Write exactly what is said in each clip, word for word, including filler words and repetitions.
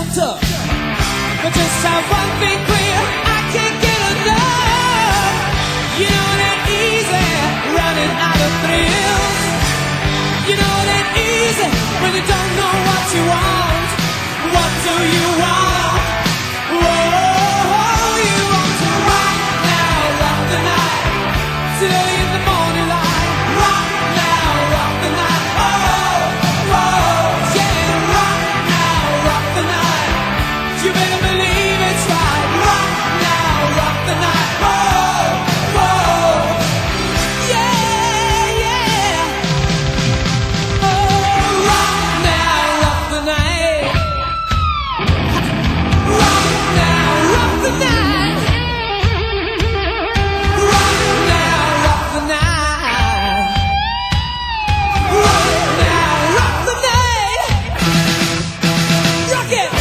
tough. But just have one thing clear, I can't get enough. You know that easy, running out of thrills. You know that easy, when you don't know what you want. What do you want? Whoa, you want to rock now, rock the night, till early in the morning light. Rock now, rock the night. Oh, whoa, yeah, rock now, rock the night. You better believe it's right. Rock now, rock the night. Oh, whoa, yeah, yeah. Oh, rock now, rock the night. Rock now, rock the night. Rock now, rock the night. Rock now, rock the night. Rock it.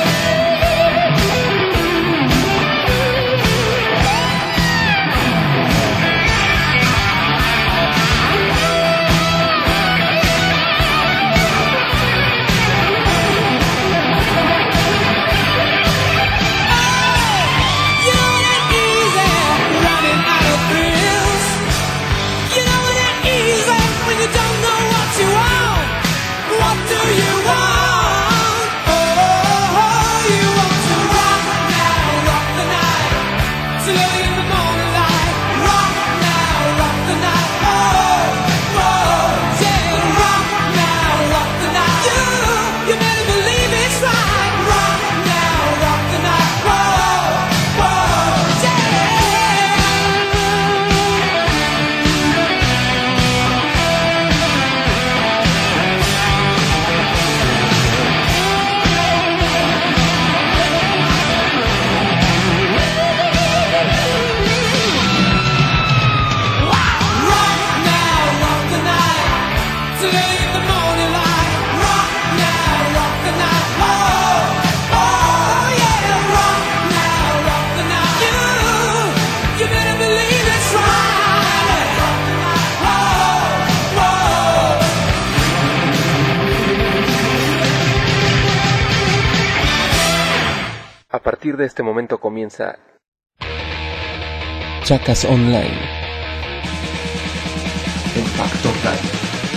You know that easy, running out of thrills. You know that easy, when you don't know what you want. What do you want? Oh, you want to rock now, rock the night, till early in the morning light. Rock now, rock the night. Oh, whoa, yeah, rock now, rock the night. You, you better believe it's right. Rock now, rock the night. Whoa, whoa, yeah. Rock now, rock the night, till early in the morning light. Rock now, rock the night. Oh, oh, yeah, rock now, rock the night. You, you better believe it's right. Oh, whoa. A partir de este momento comienza Chacas Online en Factor Radio.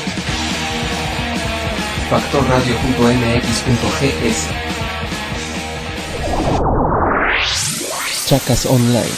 factor radio punto m x punto g s. Chacas Online.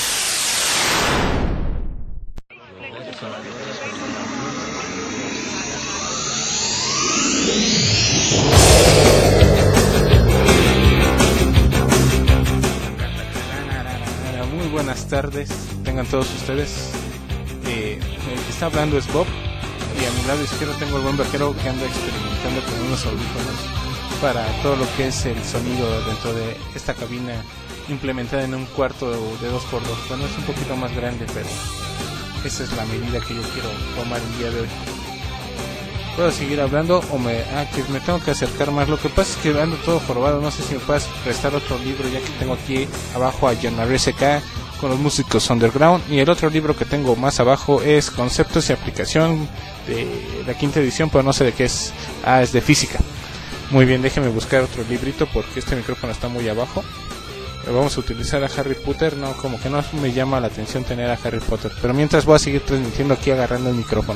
Muy buenas tardes, tengan todos ustedes. Eh, el que está hablando es Bob, y a mi lado izquierdo tengo el buen vaquero que anda experimentando con unos audífonos para todo lo que es el sonido dentro de esta cabina implementada en un cuarto de dos por dos. Bueno, es un poquito más grande, pero esa es la medida que yo quiero tomar el día de hoy. ¿Puedo seguir hablando o me, ah, que me tengo que acercar más? Lo que pasa es que ando todo jorobado, no sé si me puedes prestar otro libro, ya que tengo aquí abajo a John Marie S K con los músicos underground, y el otro libro que tengo más abajo es Conceptos y Aplicación de la quinta edición, pero no sé de qué es. Ah, es de física. Muy bien, déjeme buscar otro librito porque este micrófono está muy abajo. Vamos a utilizar a Harry Potter, no, como que no me llama la atención tener a Harry Potter, pero mientras voy a seguir transmitiendo aquí agarrando el micrófono.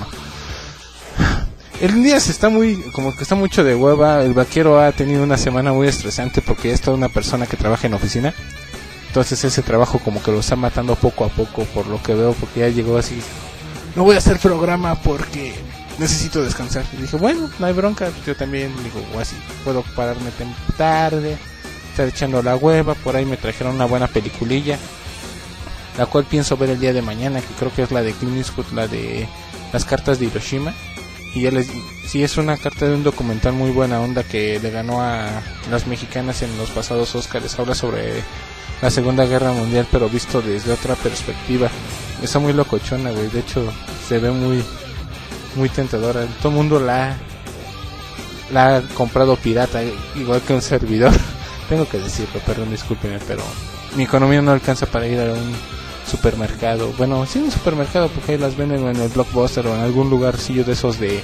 El día se está muy, como que está mucho de hueva. El vaquero ha tenido una semana muy estresante porque es toda una persona que trabaja en oficina. Entonces ese trabajo como que lo está matando poco a poco, por lo que veo, porque ya llegó así: no voy a hacer programa porque necesito descansar. Y dije, bueno, no hay bronca, yo también digo, o así, puedo pararme tarde, estar echando la hueva. Por ahí me trajeron una buena peliculilla, la cual pienso ver el día de mañana, que creo que es la de Clint Eastwood, la de Las Cartas de Hiroshima. Y ya les, sí, es una carta de un documental muy buena onda que le ganó a las mexicanas en los pasados Óscares. Habla sobre la Segunda Guerra Mundial, pero visto desde otra perspectiva. Está muy locochona, güey. De hecho, se ve muy muy tentadora. Todo el mundo la, la ha comprado pirata, igual que un servidor. Tengo que decirlo, perdón, discúlpenme, pero mi economía no alcanza para ir a un supermercado. Bueno, sí, un supermercado, porque ahí las venden en el Blockbuster o en algún lugarcillo de esos de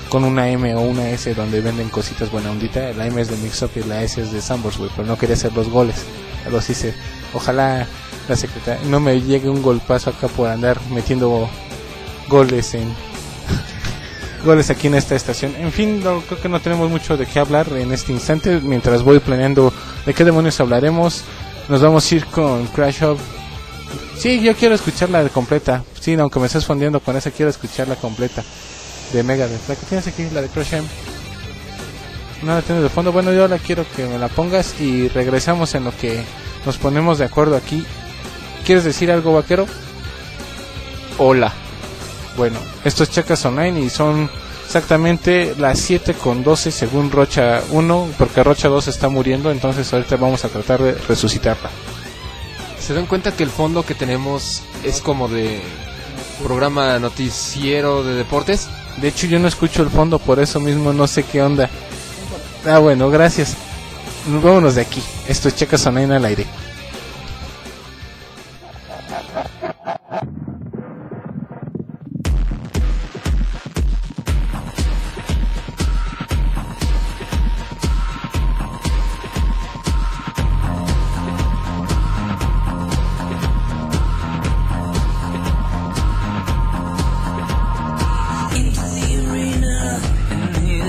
con una M o una S donde venden cositas buena ondita. La M es de Mix-Up y la S es de Sanborns, güey, pero no quería hacer los goles. Los hice. Ojalá la secretaria no me llegue un golpazo acá por andar metiendo goles en goles aquí en esta estación. En fin, no, creo que no tenemos mucho de qué hablar en este instante. Mientras voy planeando de qué demonios hablaremos, nos vamos a ir con Crash Up. Sí, yo quiero escucharla de completa. Sí, aunque me estés fondeando con esa, quiero escucharla completa de Megadeth. La que tienes aquí, la de Crash Up. No la tienes de fondo. Bueno, yo la quiero que me la pongas y regresamos en lo que nos ponemos de acuerdo aquí. ¿Quieres decir algo, vaquero? Hola. Bueno, esto es Checas Online y son exactamente las siete con doce según Rocha uno, porque Rocha dos está muriendo, entonces ahorita vamos a tratar de resucitarla. ¿Se dan cuenta que el fondo que tenemos es como de programa noticiero de deportes? De hecho yo no escucho el fondo, por eso mismo no sé qué onda. Ah, bueno, gracias. Vámonos de aquí. Esto es Checas Online al aire.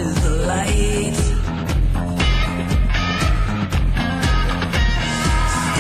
Light.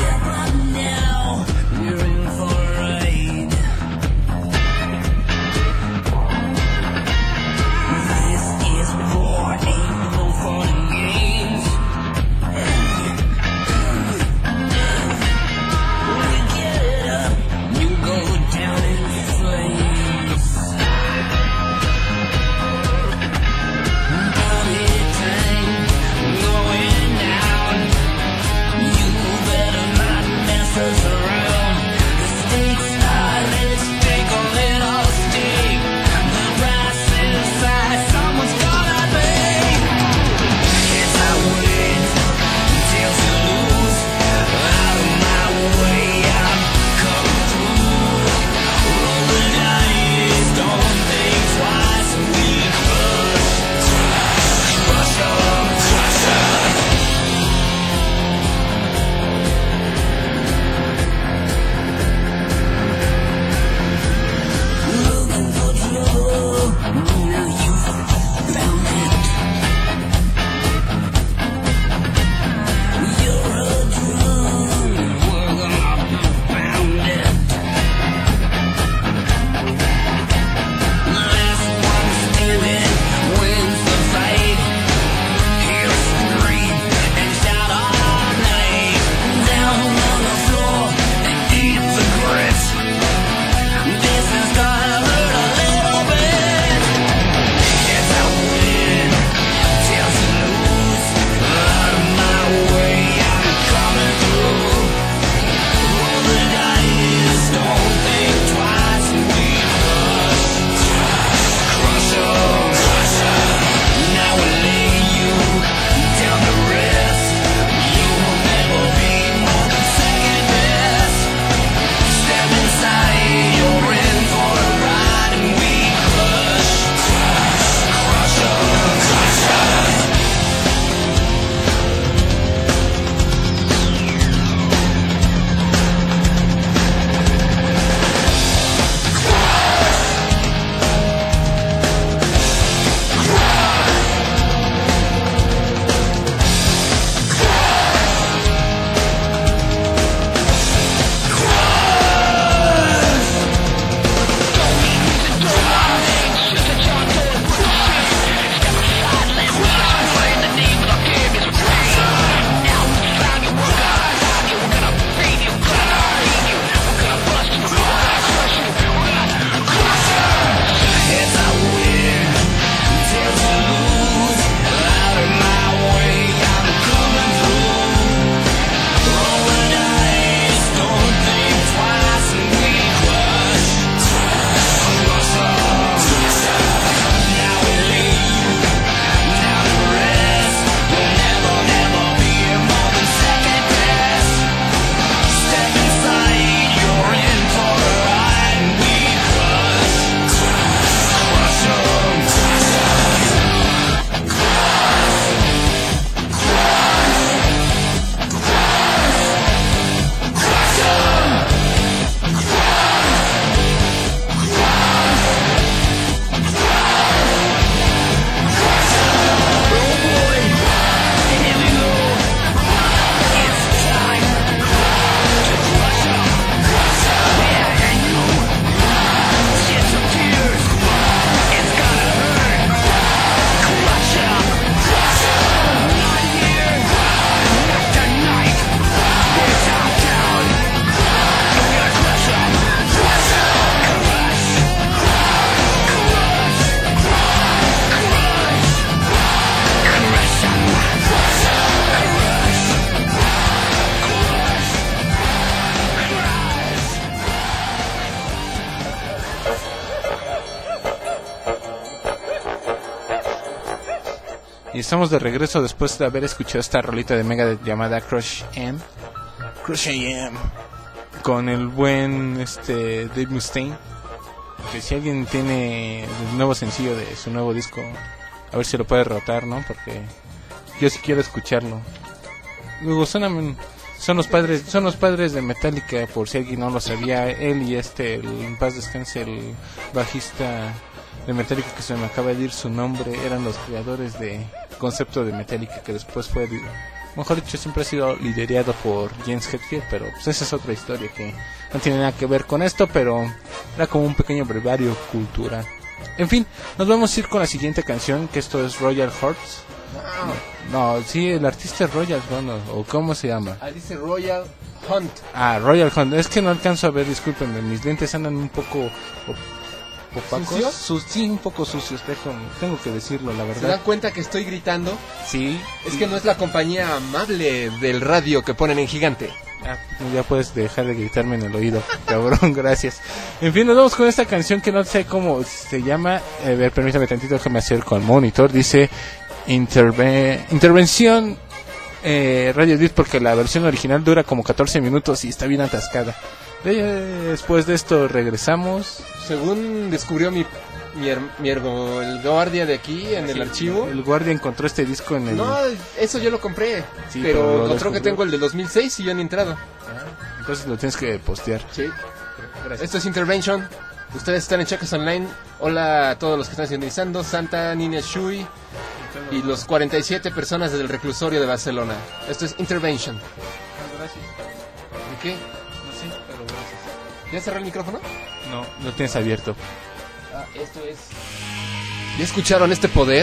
Y estamos de regreso después de haber escuchado esta rolita de Megadeth llamada Crush A M. Crush A M. Con el buen este Dave Mustaine. Que si alguien tiene el nuevo sencillo de su nuevo disco, a ver si lo puede rotar, ¿no? Porque yo sí quiero escucharlo. Luego son, son los padres son los padres de Metallica, por si alguien no lo sabía. Él y este, el, en paz descanse, el bajista de Metallica, que se me acaba de ir su nombre, eran los creadores de concepto de Metallica, que después fue, mejor dicho, siempre ha sido liderado por James Hetfield, pero pues esa es otra historia que no tiene nada que ver con esto, pero era como un pequeño brevario cultural. En fin, nos vamos a ir con la siguiente canción, que esto es Royal Hearts. No, no, sí, el artista es Royal Hunt, o ¿cómo se llama? Ah, dice Royal Hunt. Ah, Royal Hunt, es que no alcanzo a ver, discúlpenme, mis lentes andan un poco opacos. ¿Sucios? Sus, sí, un poco sucios, tengo, tengo que decirlo, la ¿Se verdad. dan cuenta que estoy gritando? Sí. Es y... que no es la compañía amable del radio que ponen en Gigante. Ah, ya puedes dejar de gritarme en el oído, cabrón, gracias. En fin, nos vamos con esta canción que no sé cómo se llama. A ver, permítame tantito, déjame acerco al monitor. Dice interve Intervención eh, Radio Edit, porque la versión original dura como catorce minutos y está bien atascada. Después de esto regresamos. Según descubrió mi mi, her- mi ergo, el guardia de aquí en Sí, el archivo. El guardia encontró este disco en el... No, eso yo lo compré. Sí, pero pero lo encontró que descubrió. tengo el de dos mil seis y yo no he entrado. Entonces lo tienes que postear. Sí. Gracias. Esto es Intervention. Ustedes están en Chacas Online. Hola a todos los que están sintonizando. Santa, Nina Shui y los cuarenta y siete personas del reclusorio de Barcelona. Esto es Intervention. Gracias. ¿De qué? No sé, pero gracias. ¿Ya cerró el micrófono? No, lo tienes abierto. Ah, esto es... ¿Ya escucharon este poder?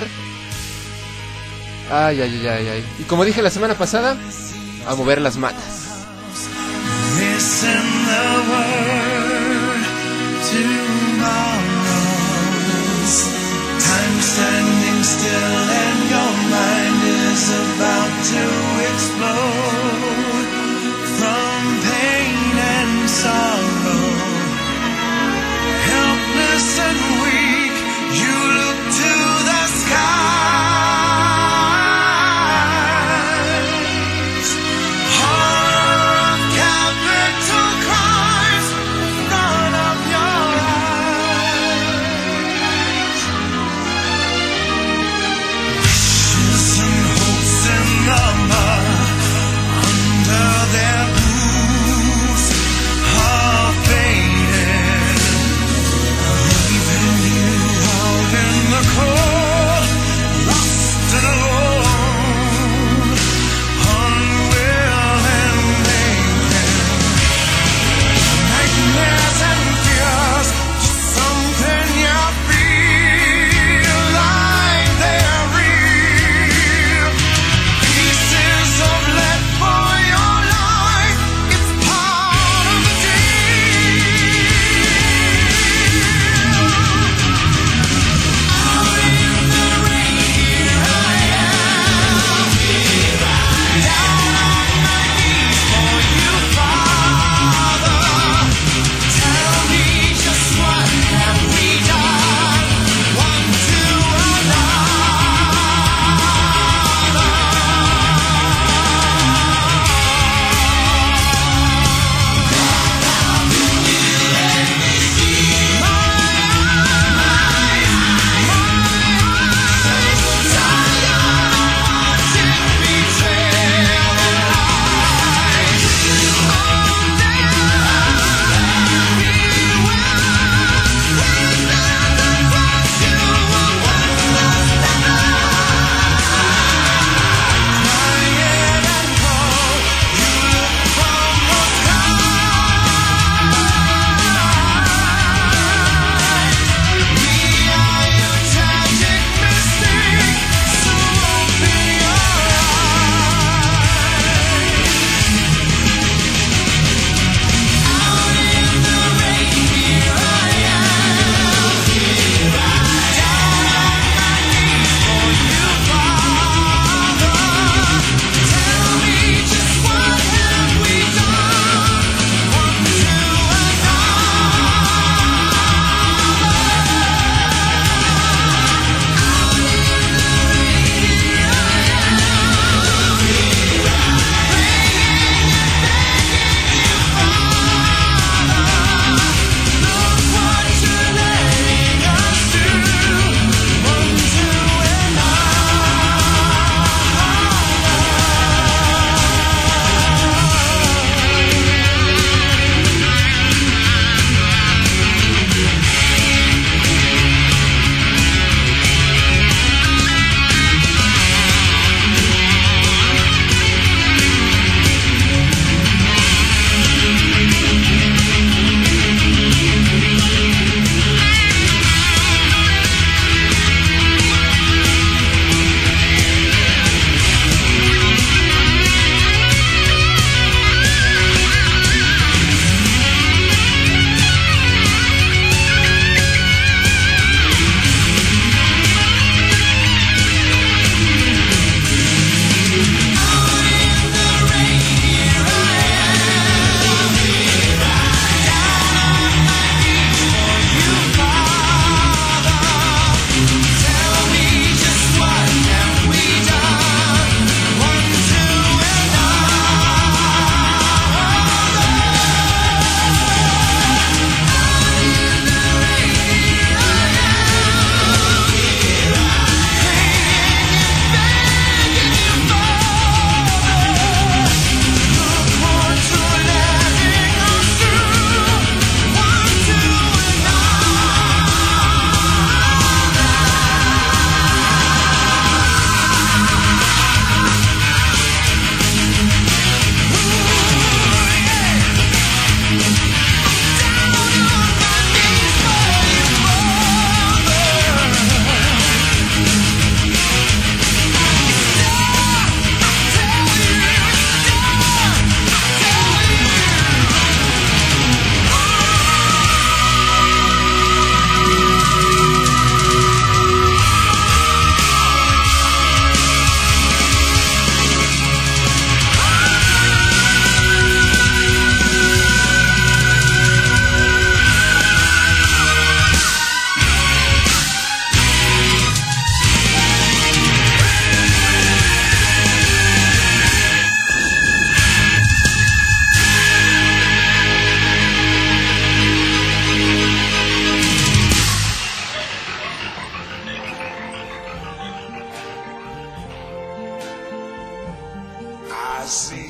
Ay, ay, ay, ay, ay. Y como dije la semana pasada, a mover las matas. Listen the word tomorrows. Time standing still and your mind is about to explode from pain and sorrow. Helpless and weak, you look to the skies. Horror of capital crimes in front of your eyes. Wishes and hopes in the mud,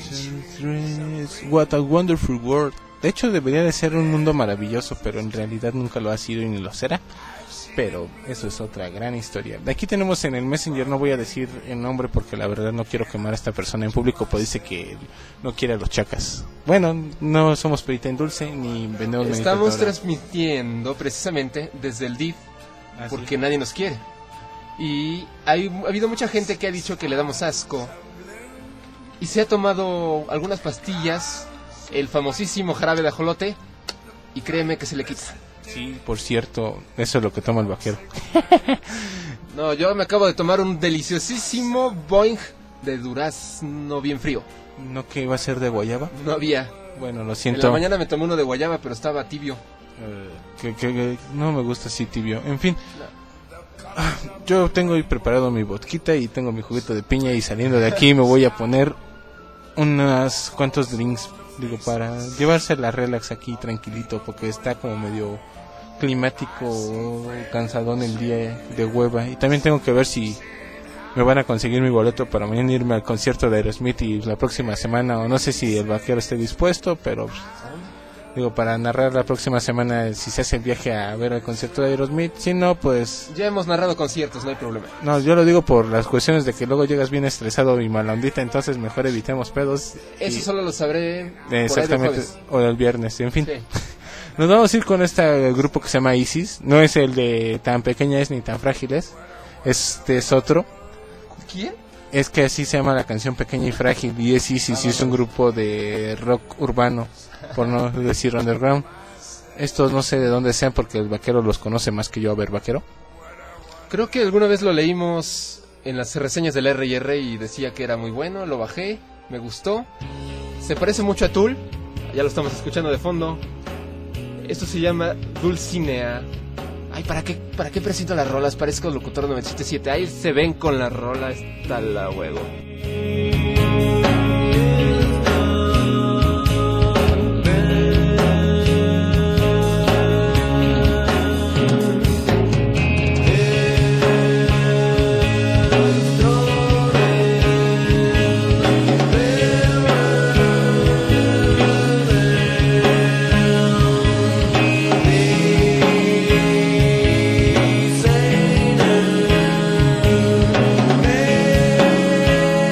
What a Wonderful World. De hecho debería de ser un mundo maravilloso, pero en realidad nunca lo ha sido y ni lo será. Pero eso es otra gran historia. De aquí tenemos en el Messenger, no voy a decir el nombre porque la verdad no quiero quemar a esta persona en público, pues dice que no quiere a los chacas. Bueno, no somos Perita en Dulce ni vendemos Estamos meditadora. transmitiendo precisamente desde el D I F ¿Ah, porque sí? nadie nos quiere. Y hay, ha habido mucha gente que ha dicho que le damos asco y se ha tomado algunas pastillas, el famosísimo jarabe de ajolote, y créeme que se le quita. Sí, por cierto, eso es lo que toma el vaquero. No, yo me acabo de tomar un deliciosísimo Boing de durazno bien frío. ¿No que iba a ser de guayaba? No había. Bueno, lo En la siento. mañana me tomé uno de guayaba, pero estaba tibio. Eh, que, que- que no me gusta así tibio. En fin, ah, yo tengo ahí preparado mi vodquita y tengo mi juguito de piña y saliendo de aquí me voy a poner unas cuantos drinks, digo, para llevarse la relax aquí tranquilito porque está como medio climático, cansadón el día de hueva. Y también tengo que ver si me van a conseguir mi boleto para mañana irme al concierto de Aerosmith y la próxima semana, o no sé si el vaquero esté dispuesto, pero digo, para narrar la próxima semana si se hace el viaje a ver el concierto de Aerosmith. Si no, pues Ya hemos narrado conciertos, no hay problema. no, yo lo digo por las cuestiones de que luego llegas bien estresado y malandita, entonces mejor evitemos pedos. Eso y- solo lo sabré por ahí del exactamente, jueves. o el viernes, en fin. Sí. Nos vamos a ir con este grupo que se llama Isis. No es el de Tan Pequeña Es ni Tan Frágil Es. Este es otro. ¿Quién? Es que así se llama la canción, Pequeña y Frágil. Y es Isis, y es un grupo de rock urbano, por no decir underground. Estos no sé de dónde sean porque el vaquero los conoce más que yo. A ver, vaquero. Creo que alguna vez lo leímos en las reseñas del R y R y decía que era muy bueno, lo bajé, me gustó. Se parece mucho a Tool, ya lo estamos escuchando de fondo. Esto se llama Dulcinea. Ay, ¿para qué, ¿para qué presento las rolas? Parezco locutor noventa y siete punto siete. Ahí se ven con la rola, está la huevo. Say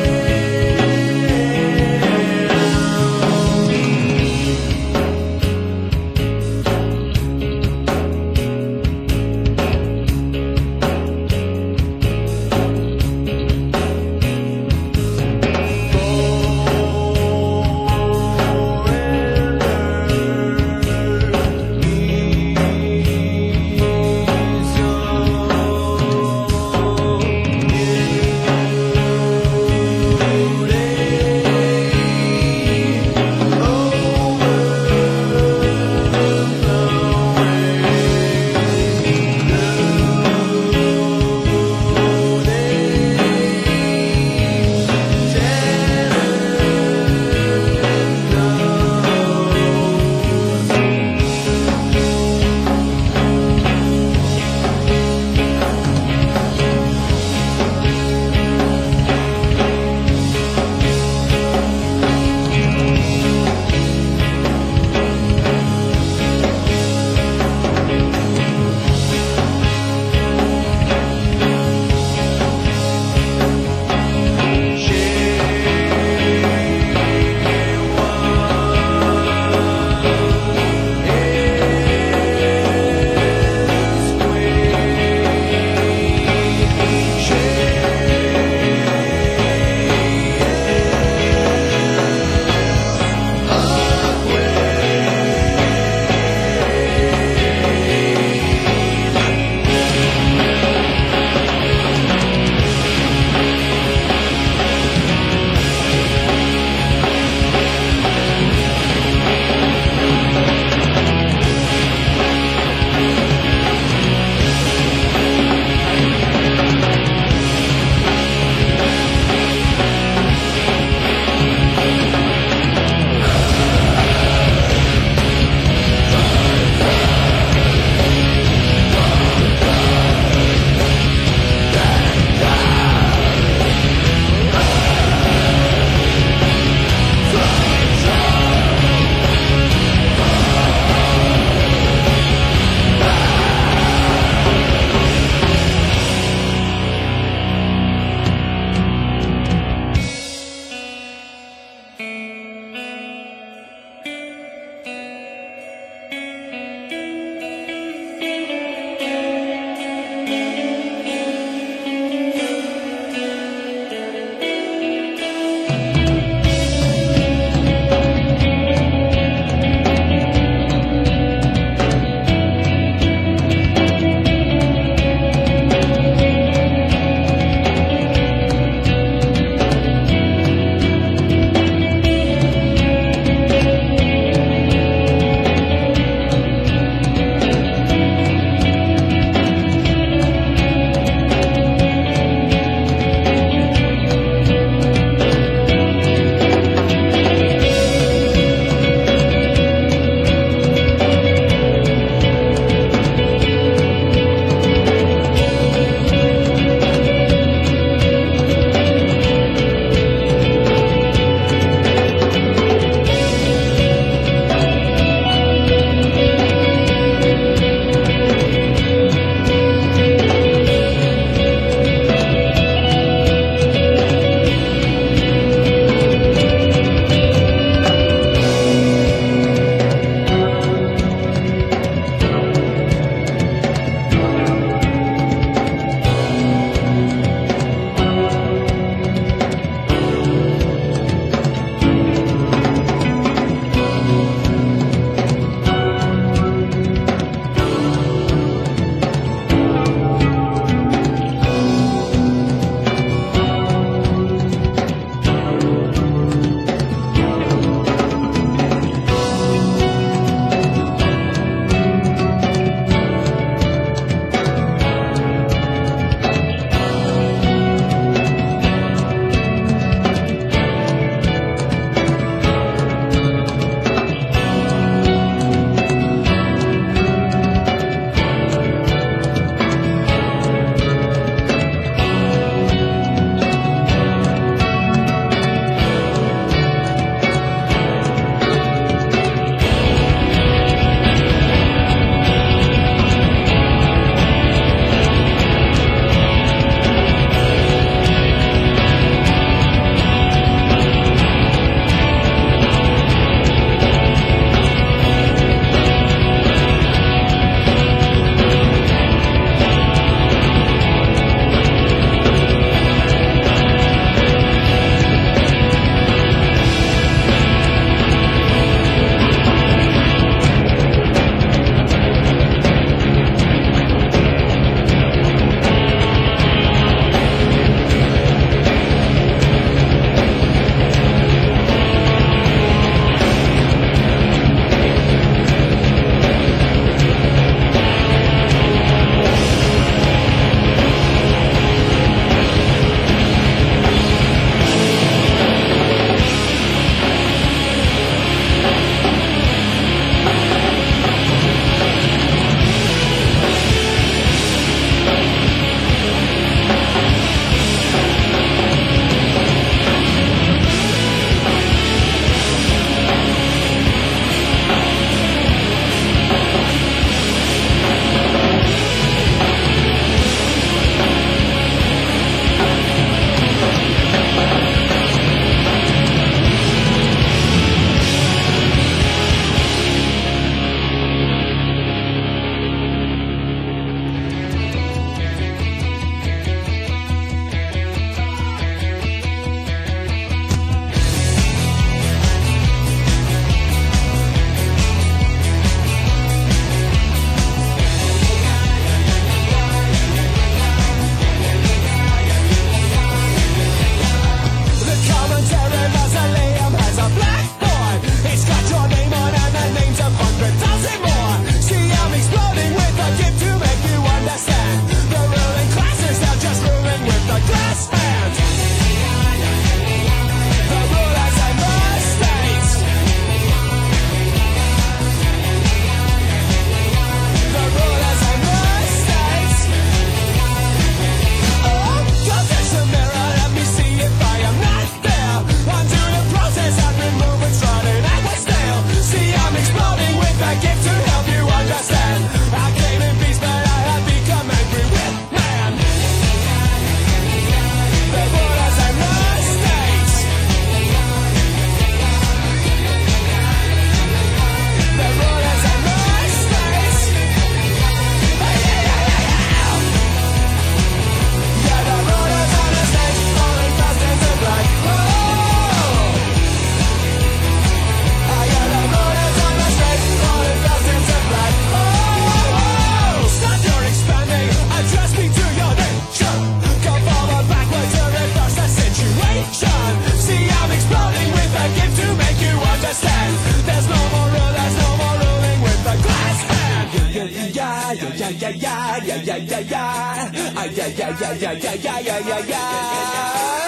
hands. There's no more rule, there's no more ruling with the glass hand. Yeah, yeah, yeah, yeah, yeah, yeah, yeah, yeah, yeah, yeah. Ah, yeah, yeah, yeah, yeah, yeah, yeah, yeah, yeah, yeah.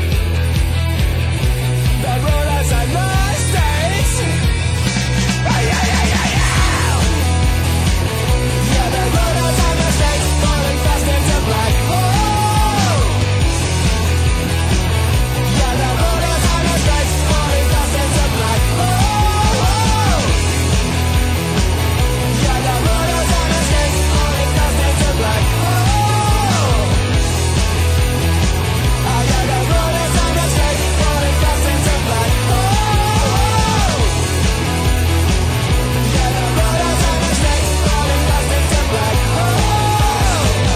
The rulers and mistakes. Ah, yeah, yeah, yeah, yeah. Yeah, the rulers and mistakes falling fast into black hole. Yeah, the rulers and mistakes falling fast into black hole. Yeah, the rulers and mistakes falling fast into black hole. Ah, yeah, the rulers and mistakes falling fast into black hole. Yeah, the rulers and mistakes falling fast into black hole.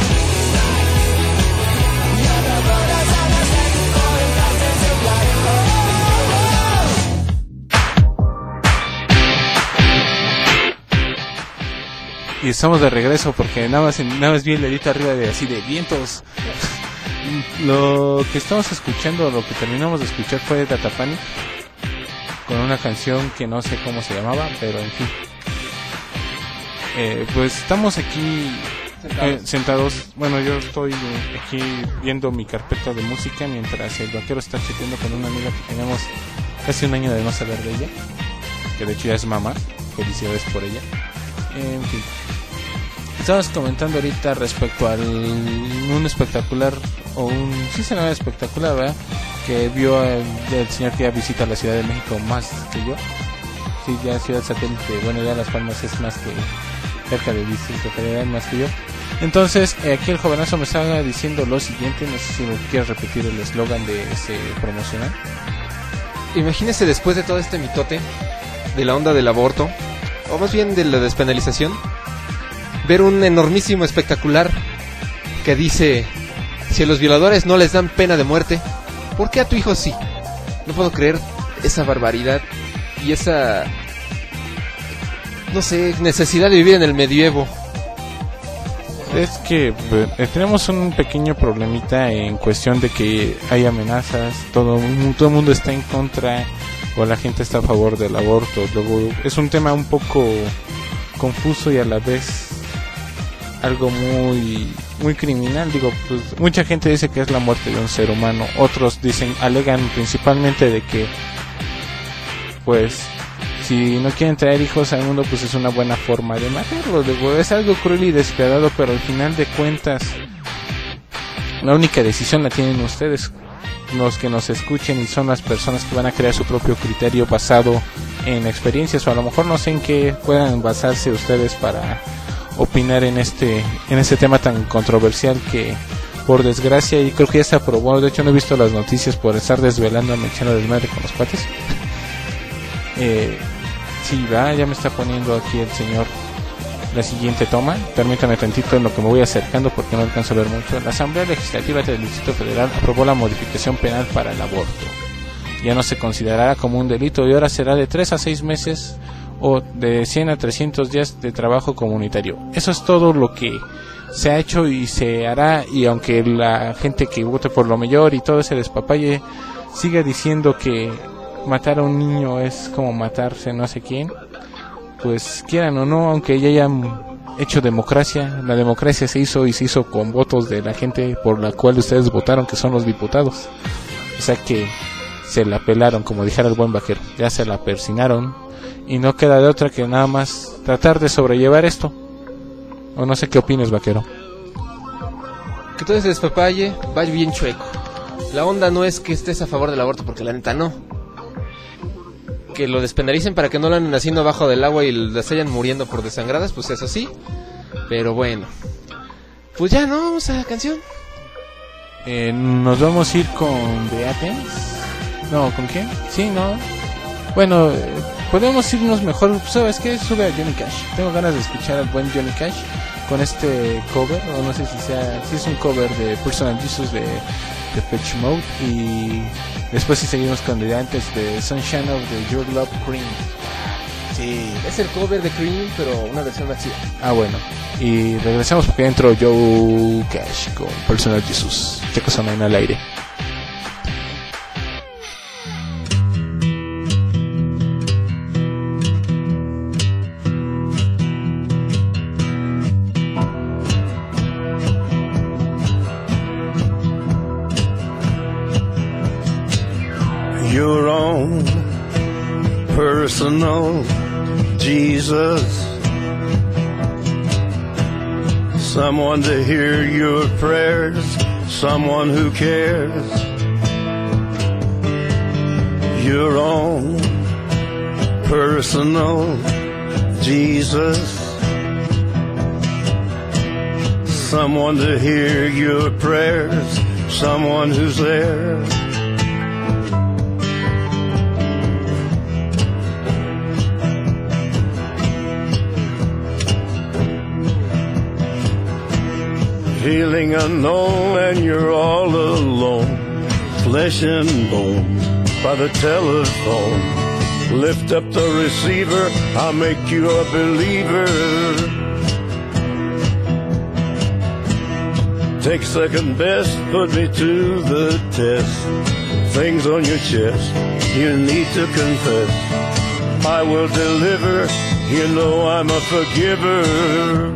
Yeah, the rulers and mistakes falling fast into black hole. Y estamos de regreso porque nada más, nada más vi el dedito arriba de así de vientos. Lo que estamos escuchando, lo que terminamos de escuchar fue Data Panic con una canción que no sé cómo se llamaba, pero en fin. Eh, pues estamos aquí Sentados. eh, sentados. Bueno, yo estoy eh, aquí viendo mi carpeta de música mientras el vaquero está chateando con una amiga que tenemos casi un año de no saber de ella, que de hecho ya es mamá. Felicidades por ella. Eh, en fin. Estabas comentando ahorita respecto al un espectacular o un sí se llama espectacular, ¿verdad? Que vio el, el señor que ya visita la Ciudad de México más que yo. Sí, ya Ciudad Satélite, bueno, ya Las Palmas es más que cerca de Distrito Federal, más que yo. Entonces, eh, aquí el jovenazo me estaba diciendo lo siguiente, no sé si me quieres repetir el eslogan de ese promocional. Imagínese después de todo este mitote de la onda del aborto, o más bien de la despenalización, ver un enormísimo espectacular que dice: si a los violadores no les dan pena de muerte, ¿por qué a tu hijo sí? No puedo creer esa barbaridad y esa, no sé, necesidad de vivir en el medievo. Es que eh, tenemos un pequeño problemita en cuestión de que hay amenazas, todo, todo el mundo está en contra o la gente está a favor del aborto. Luego es un tema un poco confuso y a la vez algo muy muy criminal. Digo, pues mucha gente dice que es la muerte de un ser humano, otros dicen, alegan principalmente de que pues si no quieren traer hijos al mundo, pues es una buena forma de matarlos. Digo, es algo cruel y despiadado, pero al final de cuentas la única decisión la tienen ustedes, los que nos escuchen, y son las personas que van a crear su propio criterio basado en experiencias, o a lo mejor no sé en qué puedan basarse ustedes para opinar en este en este tema tan controversial que por desgracia, y creo que ya se aprobó. De hecho no he visto las noticias por estar desvelándome echando desmadre con los cuates. eh, sí, va, ya me está poniendo aquí el señor la siguiente toma. Permítame tantito en lo que me voy acercando porque no alcanzo a ver mucho. La Asamblea Legislativa del Distrito Federal aprobó la modificación penal para el aborto. Ya no se considerará como un delito y ahora será de tres a seis meses o de cien a trescientos días de trabajo comunitario. Eso es todo lo que se ha hecho y se hará, y aunque la gente que vote por lo mayor y todo ese despapalle siga diciendo que matar a un niño es como matarse no sé quién, pues quieran o no, aunque ya hayan hecho democracia, la democracia se hizo y se hizo con votos de la gente por la cual ustedes votaron, que son los diputados. O sea que se la pelaron, como dijera el buen vaquero, ya se la persinaron y no queda de otra que nada más tratar de sobrellevar esto. O no sé qué opinas, vaquero. Que todo ese despapalle va bien chueco. La onda no es que estés a favor del aborto, porque la neta no. Que lo despenalicen para que no lo anden haciendo abajo del agua y las hayan muriendo por desangradas, pues eso sí. Pero bueno, pues ya no, vamos a la canción. Eh, nos vamos a ir con The Athens. No, ¿con quién? Sí, no. Bueno, eh, podemos irnos mejor. ¿Sabes qué? Sube a Johnny Cash. Tengo ganas de escuchar al buen Johnny Cash con este cover, o no sé si sea, si es un cover de Personal Jesus de Depeche Mode, y después si seguimos con The Athens de Sunshine of the Your Love Cream. Sí, Es el cover de Cream, pero una versión más chida. ah bueno, y regresamos porque entro Joe Cash con Personal Jesus. ¿Qué cosa no hay al aire? personal Jesus. Someone to hear your prayers, someone who cares. Your own personal Jesus. Someone to hear your prayers, someone who's there. Feeling unknown and you're all alone, flesh and bone by the telephone. Lift up the receiver, I'll make you a believer. Take second best, put me to the test. Things on your chest, you need to confess. I will deliver, you know I'm a forgiver.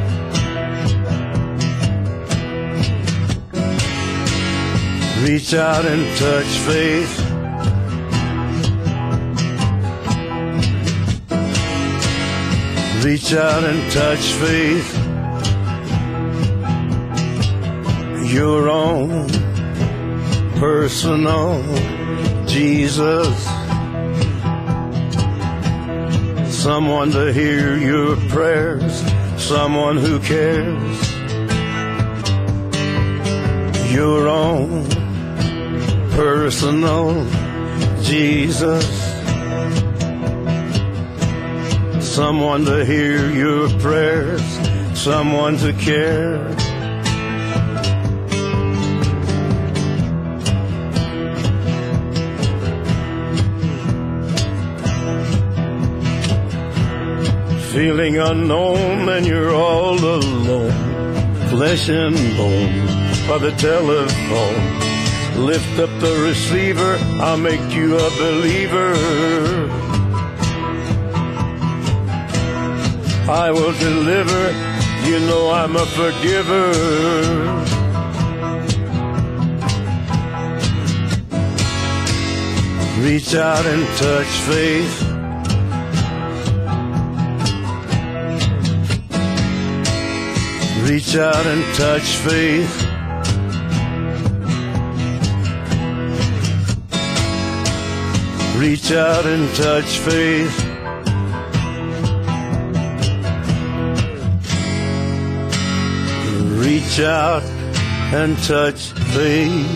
Reach out and touch faith. Reach out and touch faith. Your own personal Jesus. Someone to hear your prayers, someone who cares. Your own personal Jesus. Someone to hear your prayers, someone to care. Feeling unknown and you're all alone, flesh and bone by the telephone. Lift up the receiver, I'll make you a believer. I will deliver, you know I'm a forgiver. Reach out and touch faith. Reach out and touch faith. Reach out and touch faith. Reach out and touch faith.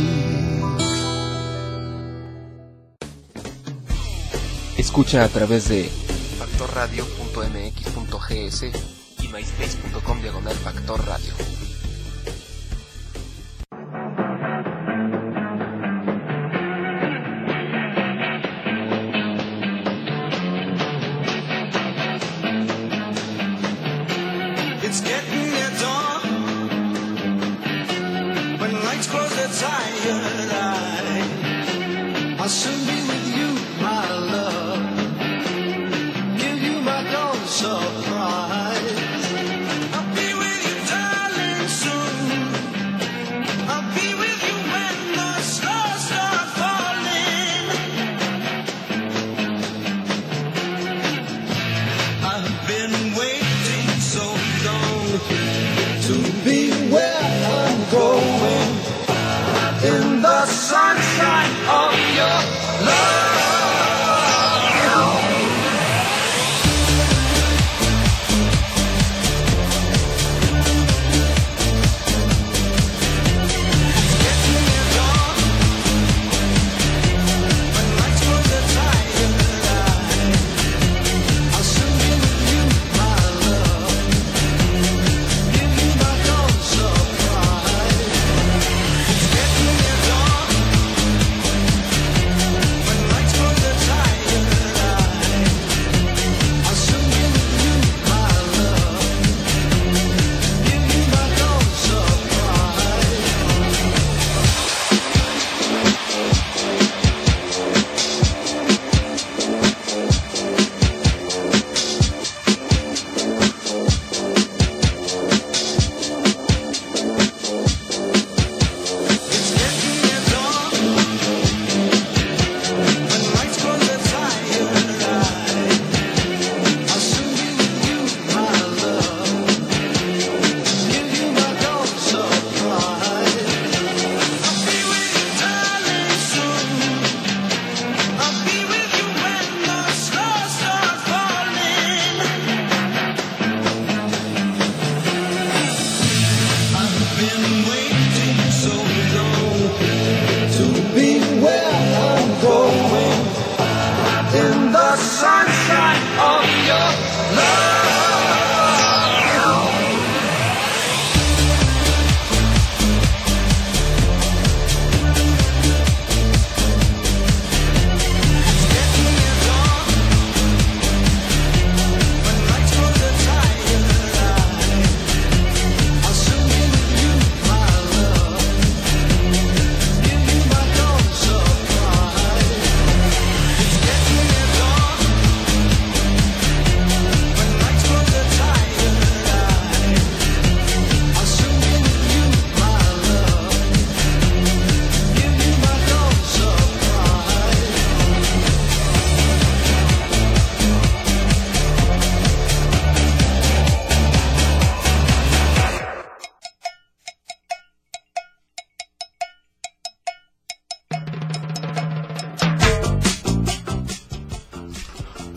Escucha a través de factor radio punto m x punto g s y myspace punto com diagonal factor radio. It's getting near dawn. When lights close their tired eyes, I'll soon be with you, my love. Give you my dawn surprise. I'll be with you, darling, soon. I'll be with you when the stars start falling. I've been waiting so long to be where I'm going, in the sunshine of your love.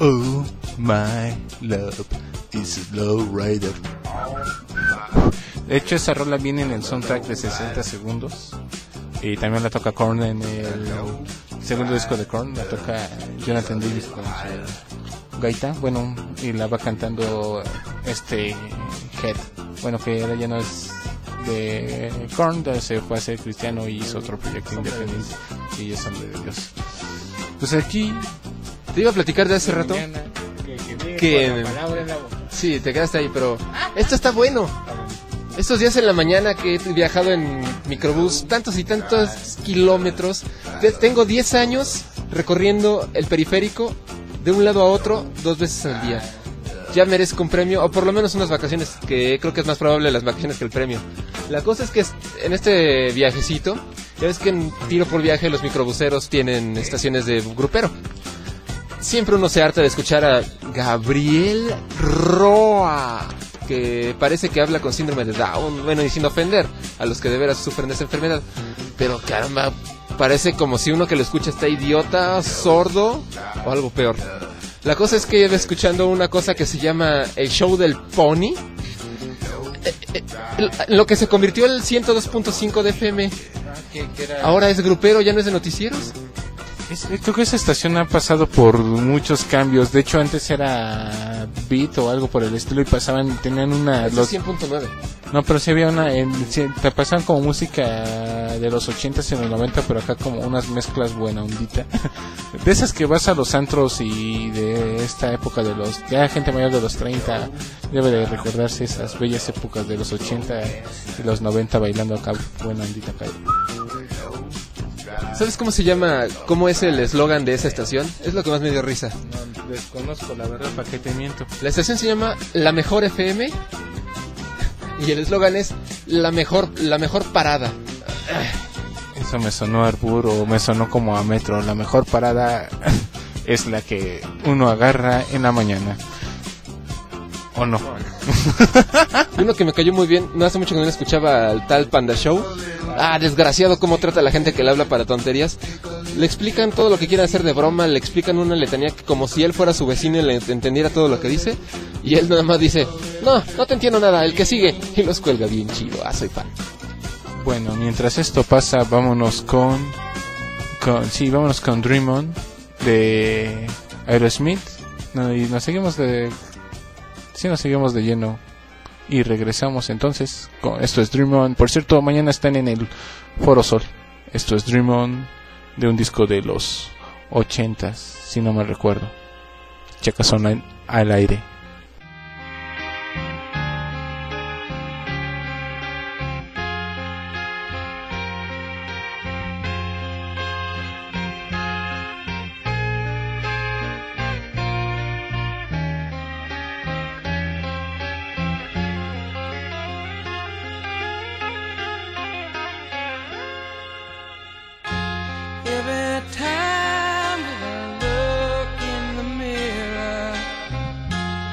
Oh my love is a low rider. De hecho, esa rola viene en el soundtrack de sesenta segundos. Y también la toca Korn en el segundo disco de Korn. La toca Jonathan Davis con su gaita. Bueno, y la va cantando este Head. Bueno, que ahora ya no es de Korn, se fue a ser cristiano y hizo otro proyecto independiente. Y ellos son de Dios. Pues aquí te iba a platicar de hace rato mañana, que, que, que palabra, sí, te quedaste ahí, pero esto está bueno. Estos días en la mañana que he viajado en microbús tantos y tantos kilómetros, tengo diez años recorriendo el periférico de un lado a otro dos veces al día. Ya merezco un premio, o por lo menos unas vacaciones, que creo que es más probable las vacaciones que el premio. La cosa es que en este viajecito, ya ves que en tiro por viaje los microbuseros tienen estaciones de grupero. Siempre uno se harta de escuchar a Gabriel Roa, que parece que habla con síndrome de Down, bueno, y sin ofender a los que de veras sufren de esa enfermedad, pero caramba, parece como si uno que lo escucha está idiota, sordo o algo peor. La cosa es que iba escuchando una cosa que se llama El Show del Pony, eh, eh, lo que se convirtió el ciento dos punto cinco de F M. Ahora es grupero, ya no es de noticieros. Es, creo que esa estación ha pasado por muchos cambios. De hecho, antes era Beat o algo por el estilo y pasaban, tenían una... Es los... cien punto nueve. No, pero sí había una... En, sí, te pasaban como música de los ochentas y los noventa, pero acá como unas mezclas buena ondita. De esas que vas a los antros y de esta época de los... Ya gente mayor de los treinta debe de recordarse esas bellas épocas de los ochenta y los noventa bailando acá buena ondita acá. ¿Sabes cómo se llama, cómo es el eslogan de esa estación? Es lo que más me dio risa. No, desconozco la verdad, ¿para qué te miento? La estación se llama La Mejor F M y el eslogan es la mejor, la mejor parada. Eso me sonó a albur o me sonó como a metro. La mejor parada es la que uno agarra en la mañana. ¿O no? Uno que me cayó muy bien, no hace mucho que no escuchaba al tal Panda Show. Ah, desgraciado cómo trata a la gente que le habla para tonterías. Le explican todo lo que quieren hacer de broma, le explican una letanía que como si él fuera su vecino y le entendiera todo lo que dice. Y él nada más dice, no, no te entiendo nada, el que sigue. Y los cuelga bien chido, ah, soy fan. Bueno, mientras esto pasa, vámonos con... con sí, vámonos con Dream On de Aerosmith. No, y nos seguimos de... Sí, nos seguimos de lleno. Y regresamos entonces con esto es Dream On. Por cierto, mañana están en el Foro Sol. Esto es Dream On, de un disco de los ochentas, si no me recuerdo. Checas online al aire. Every time that I look in the mirror,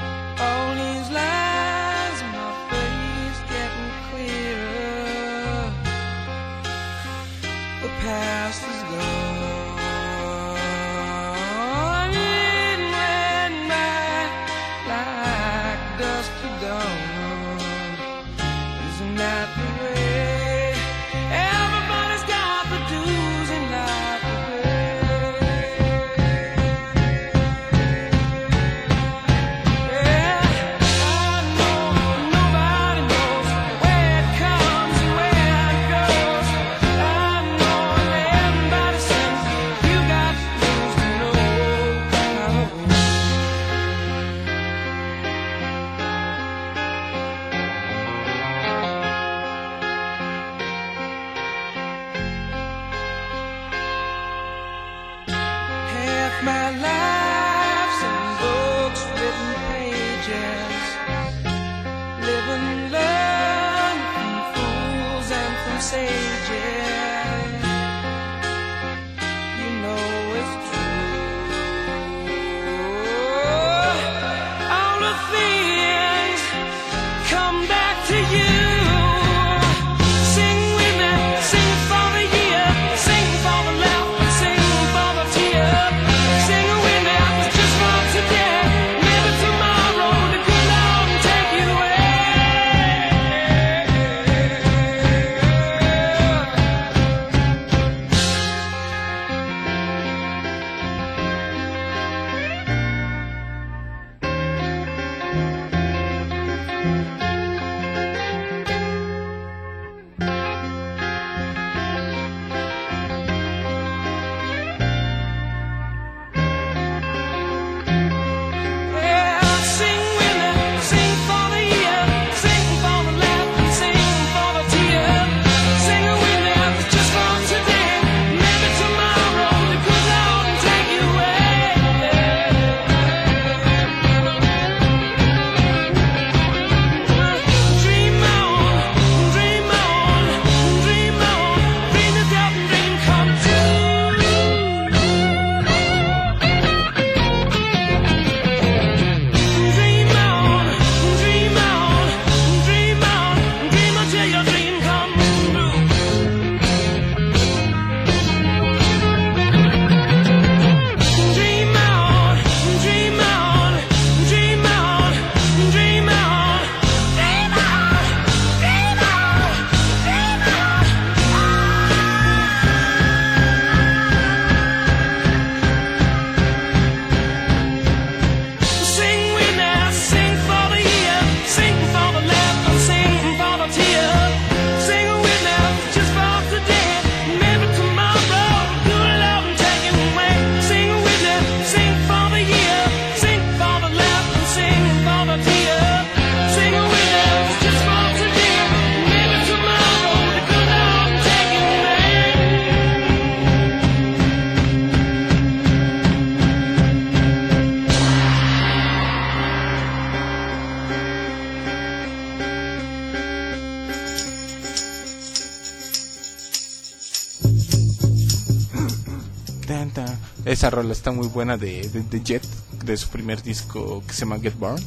Esa rola está muy buena de, de, de Jet, de su primer disco que se llama Get Born.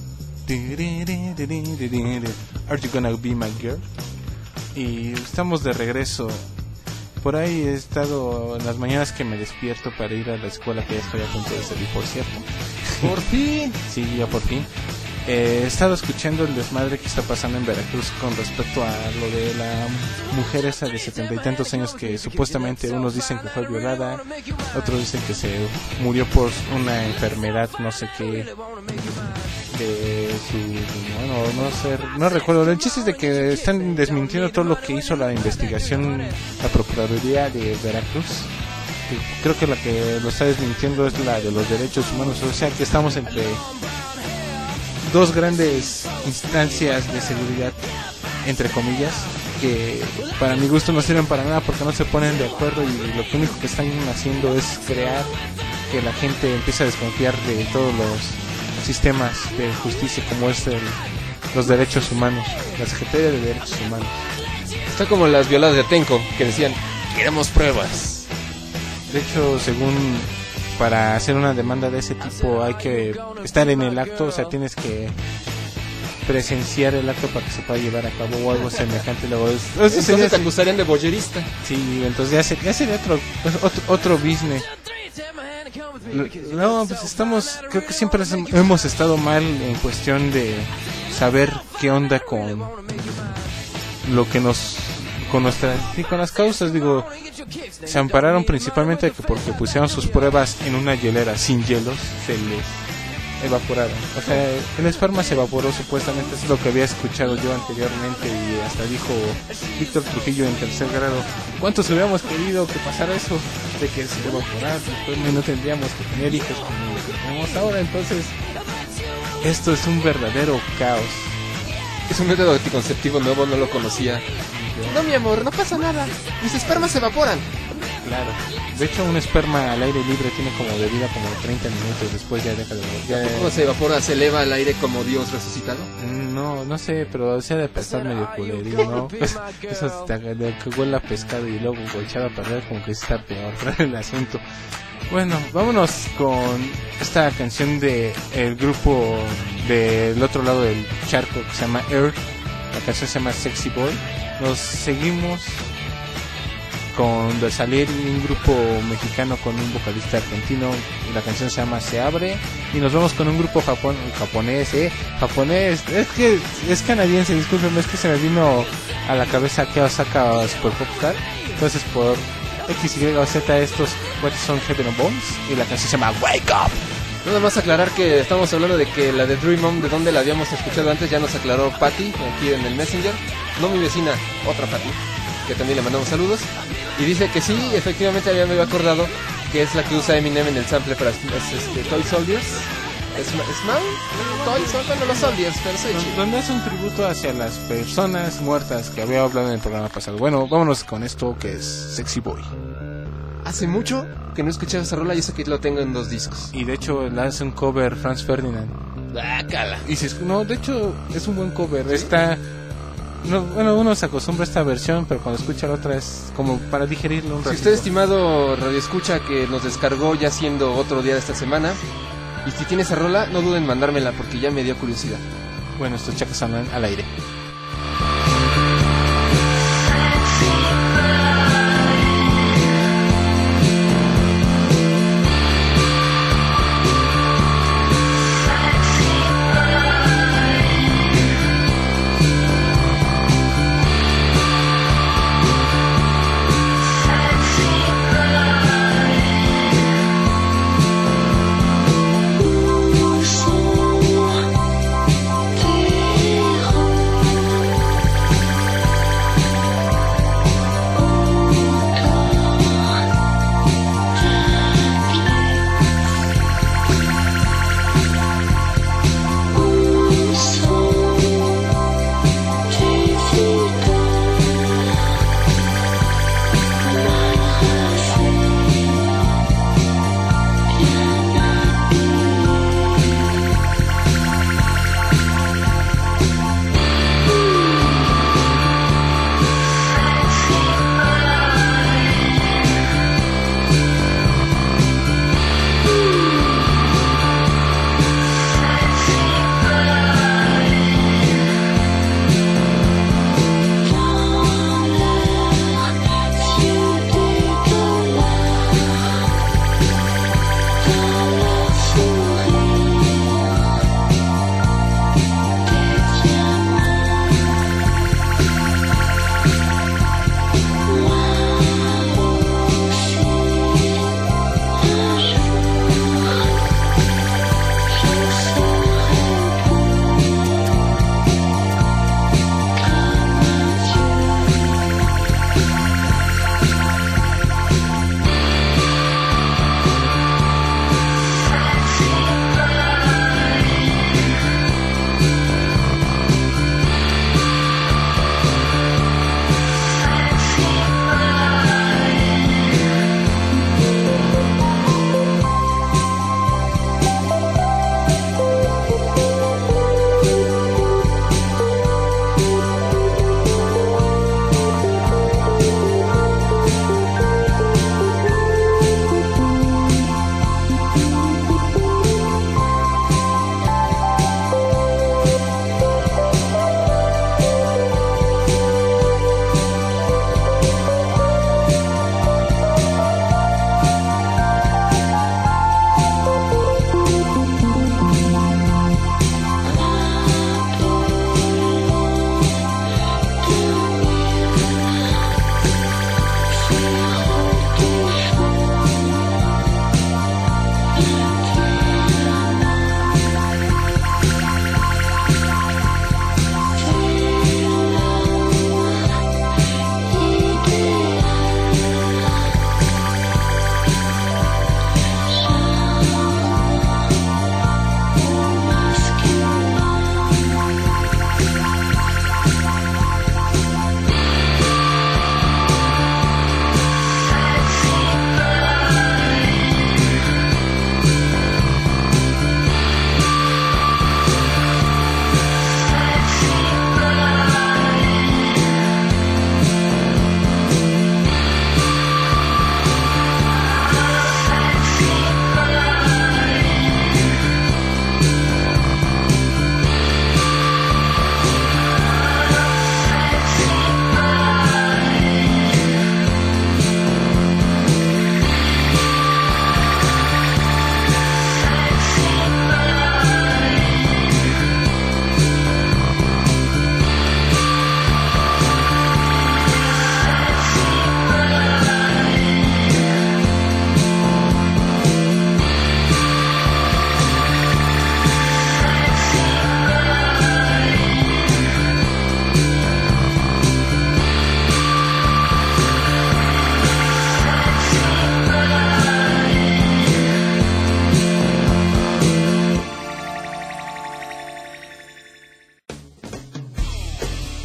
Are you gonna be my girl? Y estamos de regreso. Por ahí he estado en las mañanas que me despierto para ir a la escuela, que ya estoy a punto de salir, por cierto. Por fin. Sí, ya por fin. Eh, he estado escuchando el desmadre que está pasando en Veracruz con respecto a lo de la mujer esa de setenta y tantos años que supuestamente unos dicen que fue violada, otros dicen que se murió por una enfermedad, no sé qué, de su, bueno, no sé, no recuerdo. El chiste es de que están desmintiendo todo lo que hizo la investigación, la Procuraduría de Veracruz. Y creo que la que lo está desmintiendo es la de los derechos humanos, o sea que estamos entre dos grandes instancias de seguridad, entre comillas, que para mi gusto no sirven para nada porque no se ponen de acuerdo, y lo único que están haciendo es crear que la gente empiece a desconfiar de todos los sistemas de justicia, como es el, los derechos humanos, la Secretaría de Derechos Humanos. Está como las violadas de Atenco, que decían, queremos pruebas. De hecho, según, para hacer una demanda de ese tipo hay que estar en el acto, o sea, tienes que presenciar el acto para que se pueda llevar a cabo o algo semejante. Luego, es, eso entonces te acusarían de boyerista. Sí, entonces ya sería, ya sería otro, otro, otro business. No, pues estamos, creo que siempre hemos estado mal en cuestión de saber qué onda con lo que nos, con nuestras, y con las causas. Digo, se ampararon principalmente que porque pusieron sus pruebas en una hielera sin hielos, se les evaporaron. O sea, el esperma se evaporó supuestamente, es lo que había escuchado yo anteriormente, y hasta dijo Víctor Trujillo en tercer grado, ¿cuántos hubiéramos querido que pasara eso? De que se evaporara, pues no tendríamos que tener hijos como los que tenemos ahora. Entonces, esto es un verdadero caos. Es un método anticonceptivo nuevo, no lo conocía. No, mi amor, no pasa nada, mis espermas se evaporan. Claro, de hecho un esperma al aire libre tiene como de vida como treinta minutos, después ya deja de... Ya... ¿Cómo se evapora? ¿Se eleva al aire como Dios resucitado? No, no sé, pero se ha de pescar medio culerín, ¿no? Pues, eso de, de que huele a pescado y luego echado a perder, como que está peor el asunto. Bueno, vámonos con esta canción de el grupo del otro lado del charco que se llama Earth. La canción se llama Sexy Boy. Nos seguimos con Versailles, un grupo mexicano con un vocalista argentino, y la canción se llama Se Abre, y nos vamos con un grupo japon, japonés, eh, japonés, es que es canadiense, discúlpenme, es que se me vino a la cabeza que Osaka Super Pop Car, entonces por X, Y o Z estos son Heaven and Bones, y la canción se llama Wake Up. Nada más aclarar que estamos hablando de que la de Dream On, de donde la habíamos escuchado antes, ya nos aclaró Patty aquí en el Messenger, no mi vecina, otra Patty, que también le mandamos saludos, y dice que sí, efectivamente ya me había acordado que es la que usa Eminem en el sample para es, este, Toy Soldiers. ¿Small? Toy Soldiers, bueno, los Soldiers, pero soy chido. Donde es un tributo hacia las personas muertas que había hablado en el programa pasado. Bueno, vámonos con esto que es Sexy Boy. Hace mucho que no escuchaba esa rola y eso que lo tengo en dos discos. Y de hecho la hace un cover Franz Ferdinand. Bácala. Y si, no, de hecho es un buen cover. ¿Sí? Está... No, bueno, uno se acostumbra a esta versión, pero cuando escucha la otra es como para digerirlo un ratito. Si usted, estimado radioescucha, que nos descargó ya siendo otro día de esta semana, y si tiene esa rola, no duden en mandármela porque ya me dio curiosidad. Bueno, estos chacas andan al aire. Où sont tes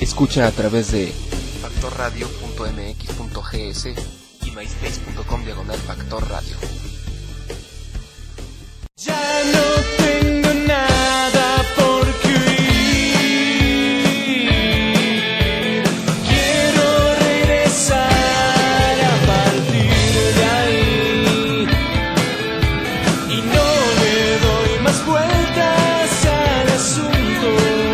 escucha a través de factor radio punto m x punto g s y myspace punto com diagonal factor radio. Ya no tengo nada por qué huir. Quiero regresar a partir de ahí. Y no le doy más vueltas al asunto,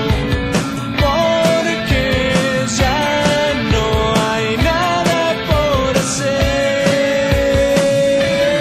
porque ya no hay nada por hacer.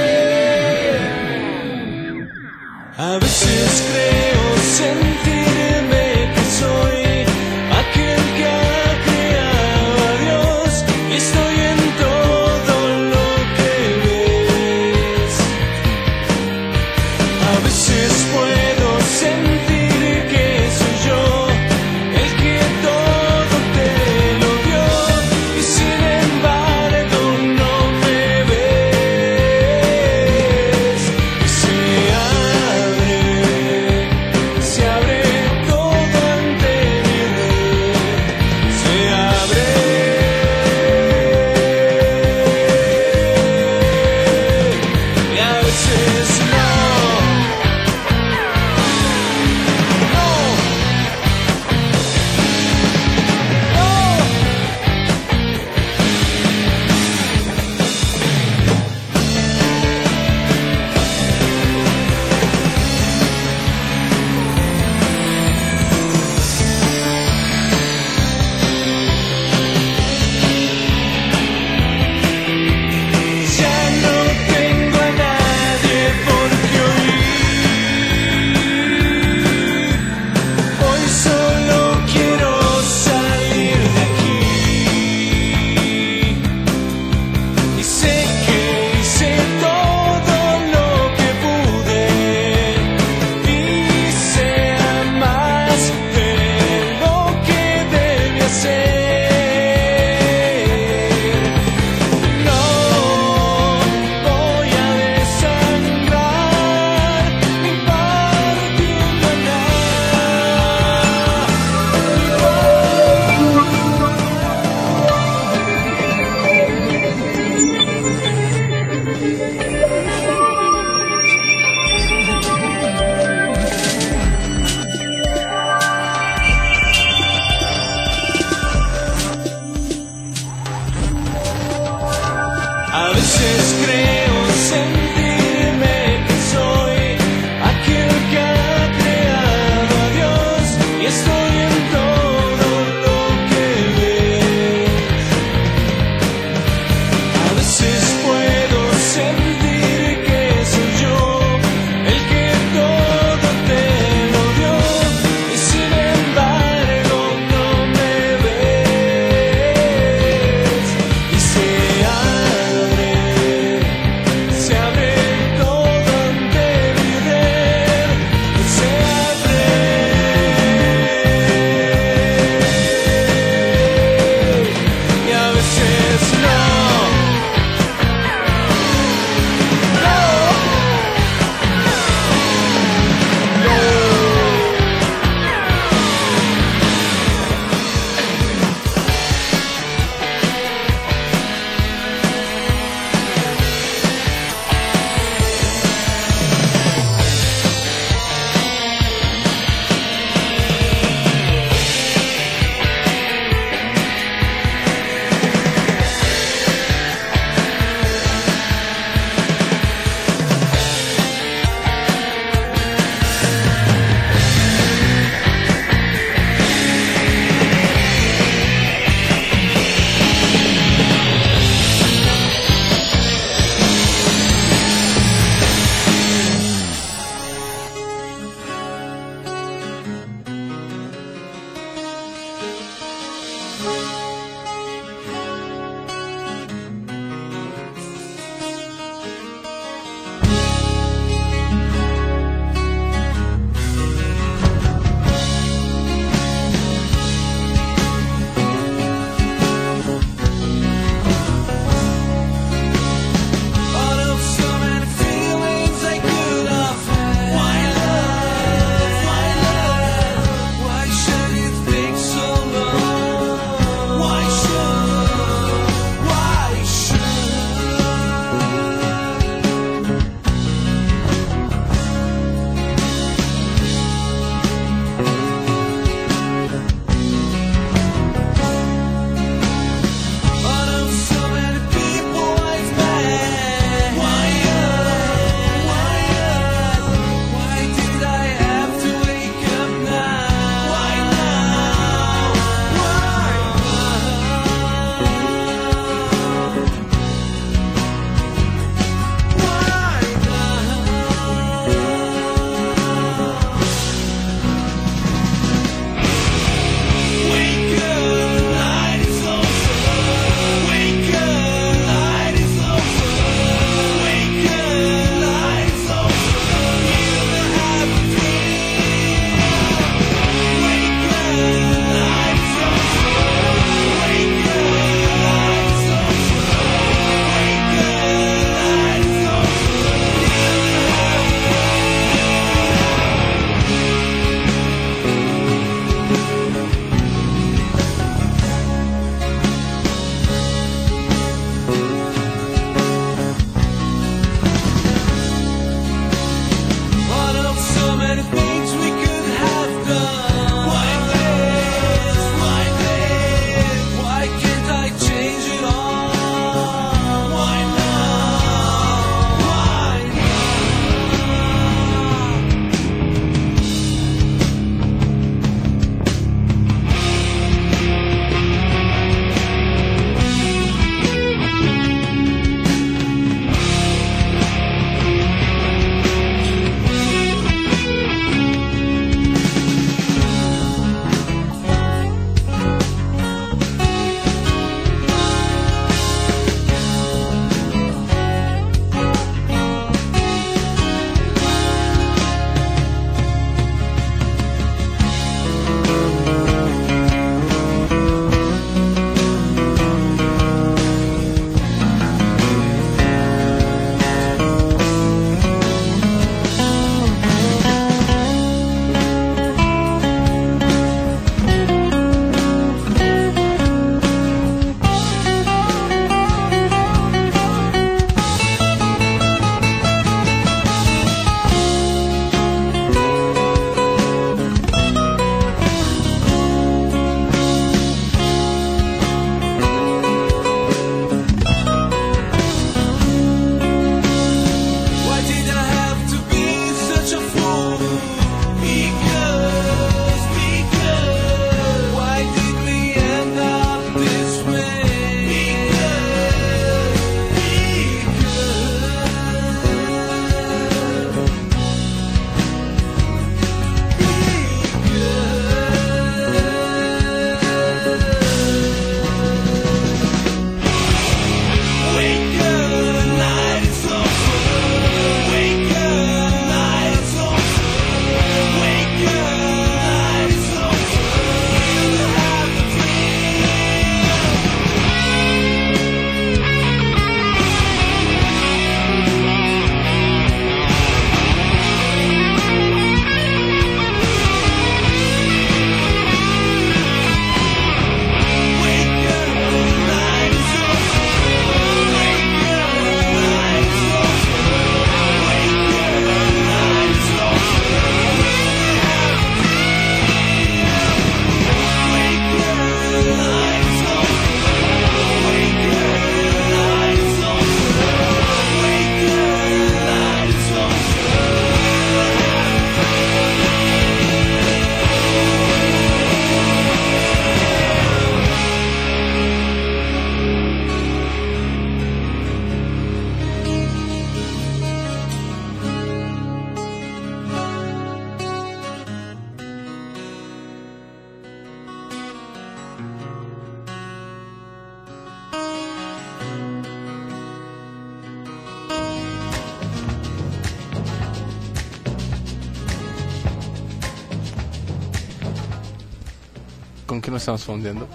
¿Con qué nos estamos fondeando?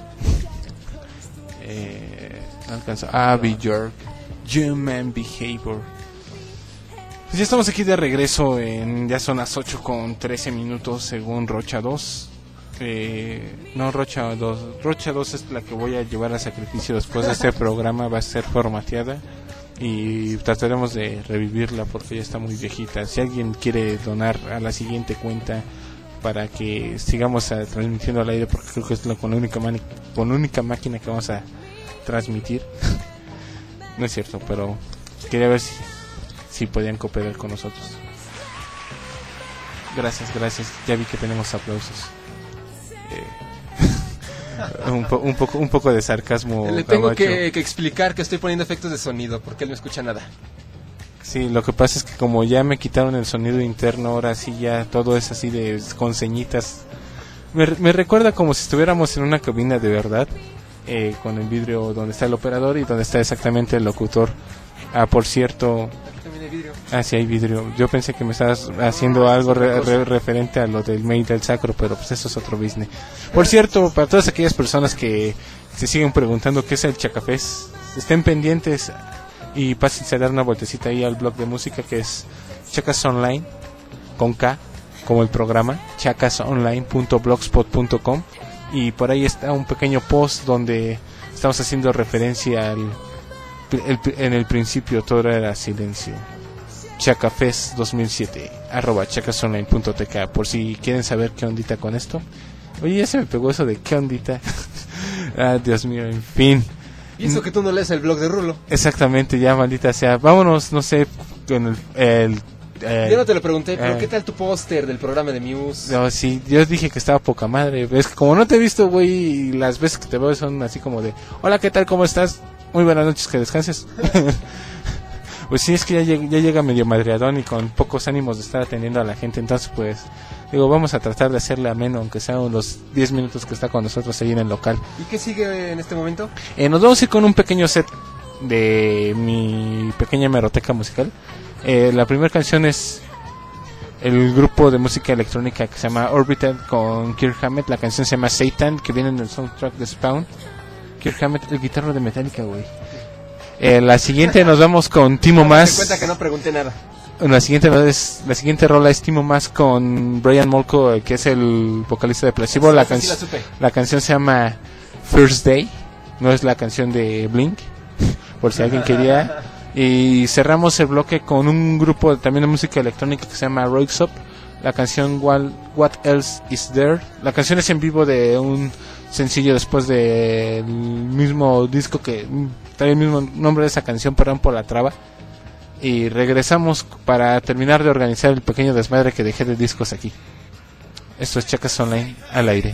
Eh, no alcanzo. Ah, Be York. Human Behavior. Pues ya estamos aquí de regreso. En, ya son las ocho con trece minutos según Rocha dos. Eh, no, Rocha dos. Rocha dos es la que voy a llevar a sacrificio después de este programa. Va a ser formateada. Y trataremos de revivirla porque ya está muy viejita. Si alguien quiere donar a la siguiente cuenta para que sigamos a, transmitiendo al aire, porque creo que es la, con, la única mani- con la única máquina que vamos a transmitir. No es cierto, pero quería ver si, si podían cooperar con nosotros. Gracias, gracias. Ya vi que tenemos aplausos. Eh, un, po- un, poco, un poco de sarcasmo. Le tengo gabacho. que, que explicar que estoy poniendo efectos de sonido porque él no escucha nada. Sí, lo que pasa es que como ya me quitaron el sonido interno, ahora sí ya todo es así de con señitas. Me, me recuerda como si estuviéramos en una cabina de verdad, eh, con el vidrio donde está el operador y donde está exactamente el locutor. Ah, por cierto... Aquí también hay vidrio. Ah, sí hay vidrio. Yo pensé que me estabas haciendo No, algo es otra re- cosa. re- referente a lo del mail del sacro, pero pues eso es otro business. Por cierto, para todas aquellas personas que se siguen preguntando qué es el Chacafés, estén pendientes y pásense a dar una vueltecita ahí al blog de música que es Chacas Online, con K, como el programa, chacasonline punto blogspot punto com, y por ahí está un pequeño post donde estamos haciendo referencia al el, en el principio todo era silencio. Chacafest dos mil siete arroba chacasonline punto t k, por si quieren saber qué ondita con esto. Oye, ya se me pegó eso de qué ondita. Ah, Dios mío, en fin. Y eso que tú no lees el blog de Rulo. Exactamente, ya maldita sea. Vámonos, no sé, con el... el eh, Yo no te lo pregunté, pero eh. ¿qué tal tu póster del programa de Muse? No, sí, yo dije que estaba poca madre. Es que como no te he visto, güey, y las veces que te veo son así como de... Hola, ¿qué tal? ¿Cómo estás? Muy buenas noches, que descanses. Pues sí, es que ya llega, ya llega medio madreadón y con pocos ánimos de estar atendiendo a la gente. Entonces, pues, digo, vamos a tratar de hacerle ameno, aunque sean los diez minutos que está con nosotros ahí en el local. ¿Y qué sigue en este momento? Eh, nos vamos a ir con un pequeño set de mi pequeña hemeroteca musical. Eh, la primera canción es el grupo de música electrónica que se llama Orbital con Kirk Hammett. La canción se llama Satan, que viene en el soundtrack de Spawn. Kirk Hammett, el guitarro de Metallica, güey. Eh, la siguiente nos vamos con Timo Te Maas. cuenta que no pregunté nada. La siguiente es, la siguiente rola es Timo Maas con Brian Molko, eh, que es el vocalista de Placebo. La, Esa sí can- la supe. la canción se llama First Day, no es la canción de Blink, por si alguien quería. Y cerramos el bloque con un grupo también de música electrónica que se llama Roixop. La canción What, What Else Is There. La canción es en vivo de un sencillo después del mismo disco que trae el mismo nombre de esa canción, perdón por la traba. Y regresamos para terminar de organizar el pequeño desmadre que dejé de discos aquí. Esto es Chacas Online al aire.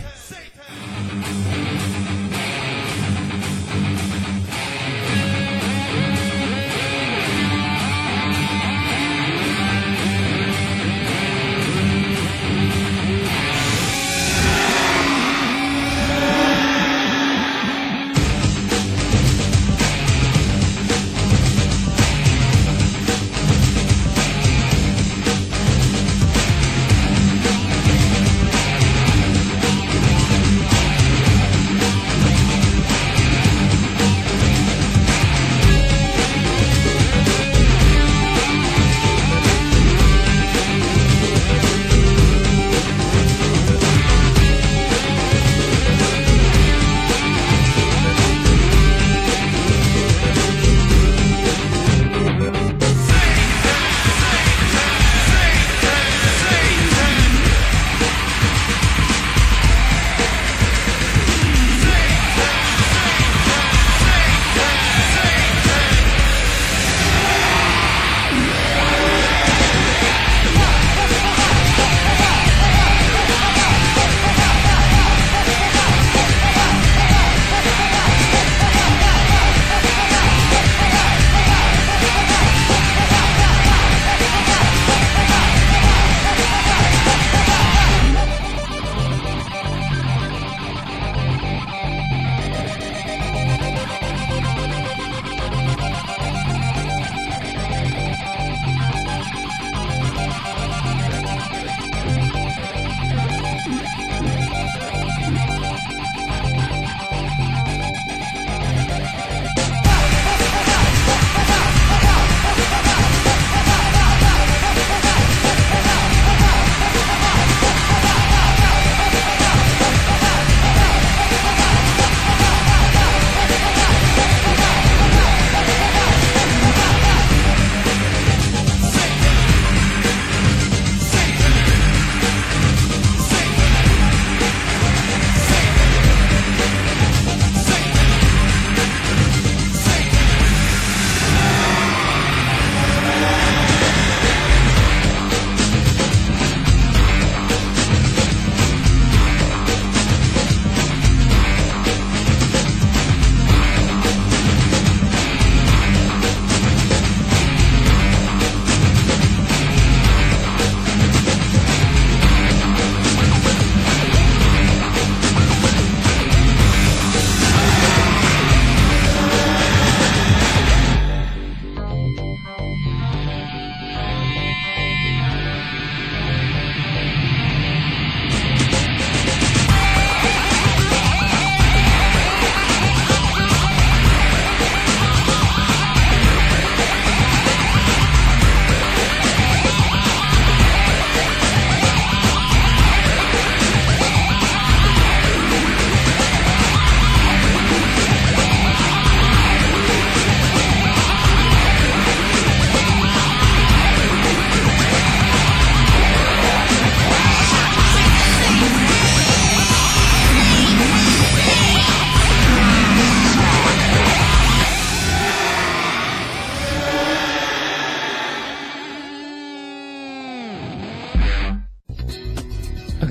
Thank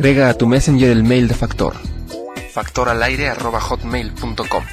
Agrega a tu Messenger el mail de Factor. factoralaire arroba hotmail punto com.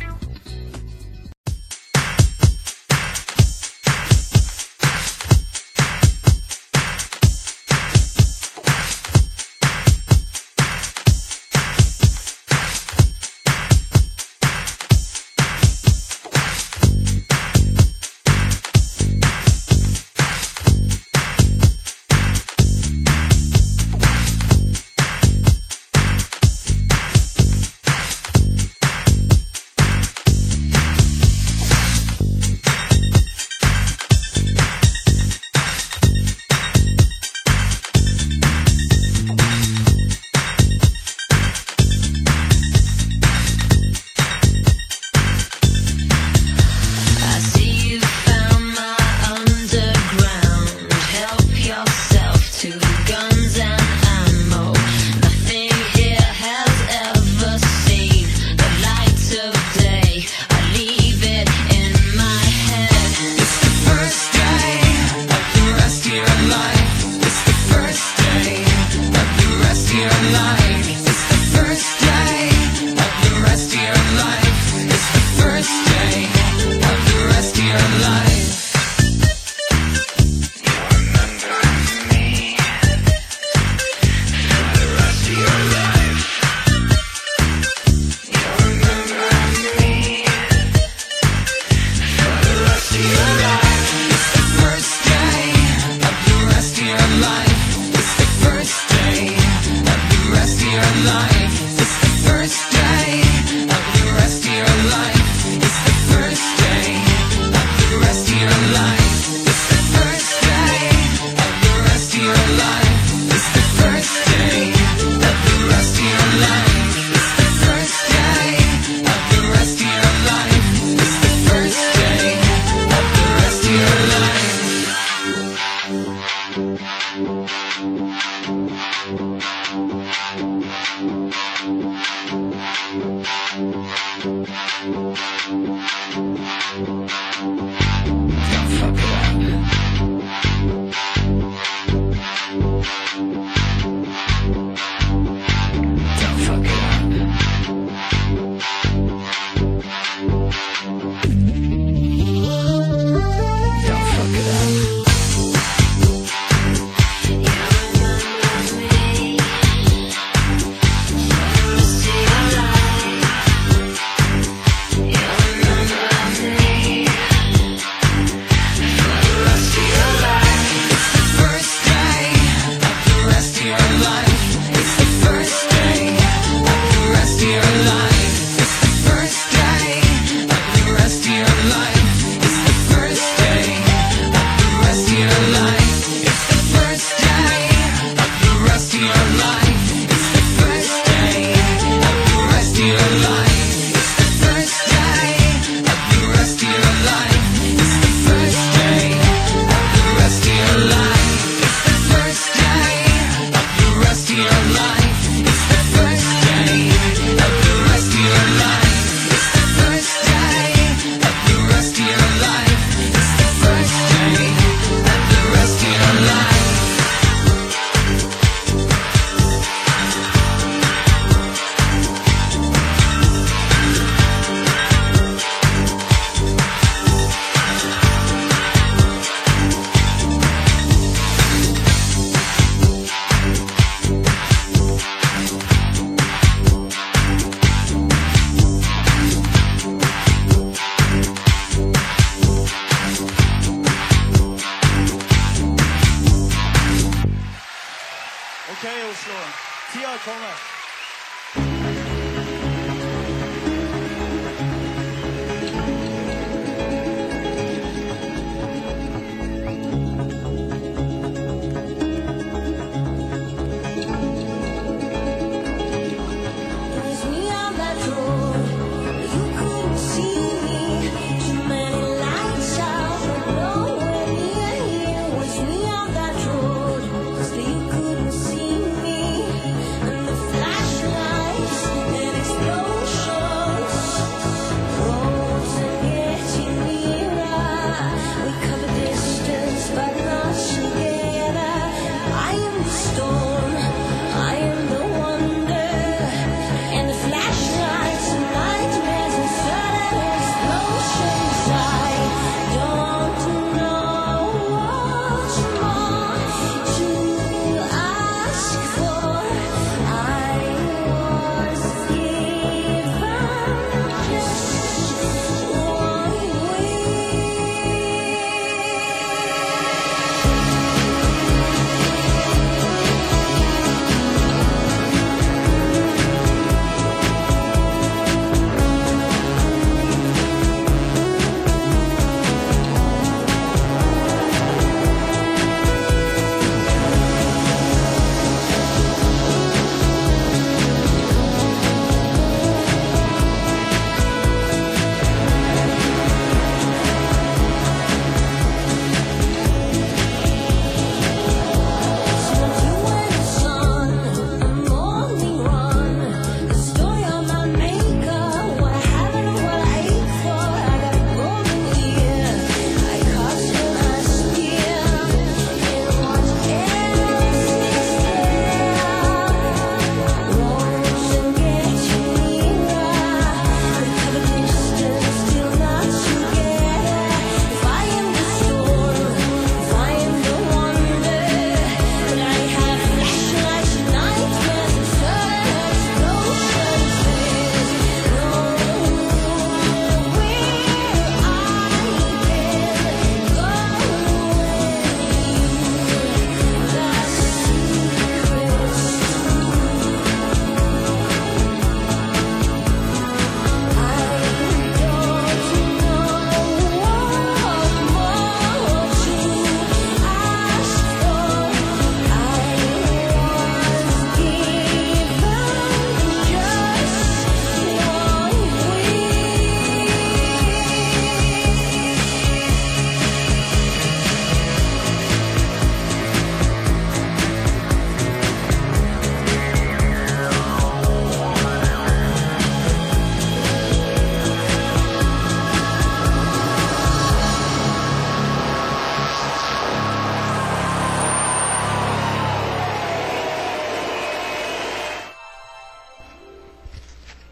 Fly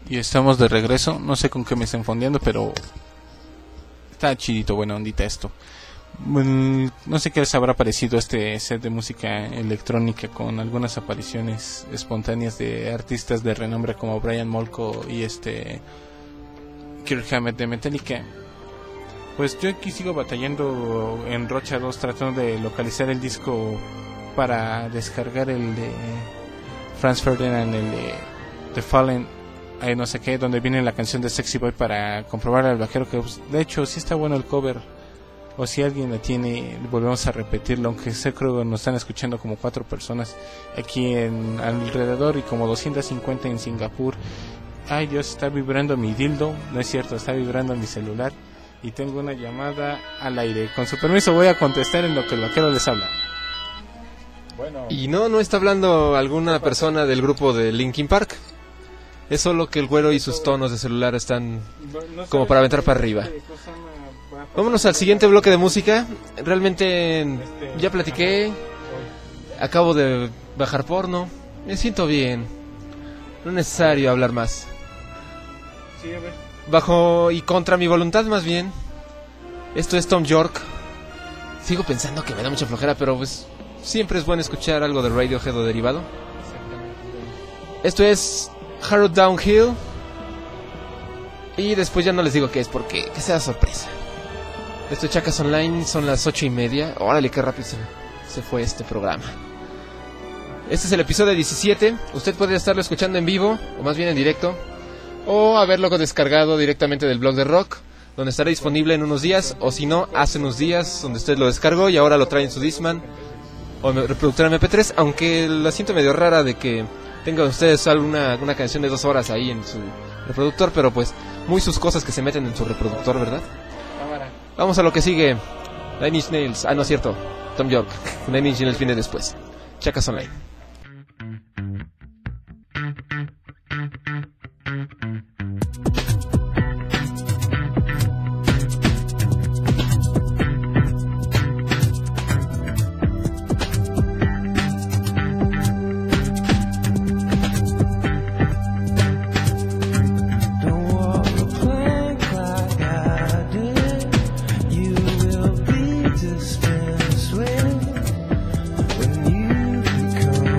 Y estamos de regreso. No sé con qué me estén fondeando, pero está chidito, buena ondita esto. Bueno, no sé qué les habrá parecido este set de música electrónica con algunas apariciones espontáneas de artistas de renombre como Brian Molko y este Kirk Hammett de Metallica. Pues yo aquí sigo batallando en Rocha dos tratando de localizar el disco para descargar el de Franz Ferdinand, el de The Fallen, eh, no sé qué, donde viene la canción de Sexy Boy para comprobar al vaquero que pues, de hecho sí está bueno el cover, o si alguien la tiene volvemos a repetirlo, aunque sé creo que nos están escuchando como cuatro personas aquí en alrededor y como doscientos cincuenta en Singapur. Ay Dios, está vibrando mi dildo, no es cierto, está vibrando mi celular y tengo una llamada al aire. Con su permiso voy a contestar en lo que el vaquero les habla. Bueno. Y no, no está hablando alguna persona del grupo de Linkin Park. Es solo que el güero y sus tonos de celular están como para aventar para arriba. Vámonos al siguiente bloque de música. Realmente ya platiqué. Acabo de bajar porno. Me siento bien. No es necesario hablar más. Bajo y contra mi voluntad más bien. Esto es Tom York. Sigo pensando que me da mucha flojera, pero pues siempre es bueno escuchar algo de Radiohead o derivado. Esto es Harrowed Downhill. Y después ya no les digo qué es, porque que sea sorpresa. Esto es Chacas Online, son las ocho y media. Órale, qué rápido se, se fue este programa. Este es el episodio diecisiete. Usted puede estarlo escuchando en vivo, o más bien en directo, o haberlo descargado directamente del blog de Rock, donde estará disponible en unos días, o si no, hace unos días, donde usted lo descargó y ahora lo trae en su Discman o reproductor eme pe tres, aunque la siento medio rara de que tengan ustedes alguna una canción de dos horas ahí en su reproductor, pero pues muy sus cosas que se meten en su reproductor, ¿verdad? Vamos a lo que sigue. Nine Inch Nails, ah no es cierto, Tom York. Nine Inch Nails viene después. Chacas Online. Dispensed with when you become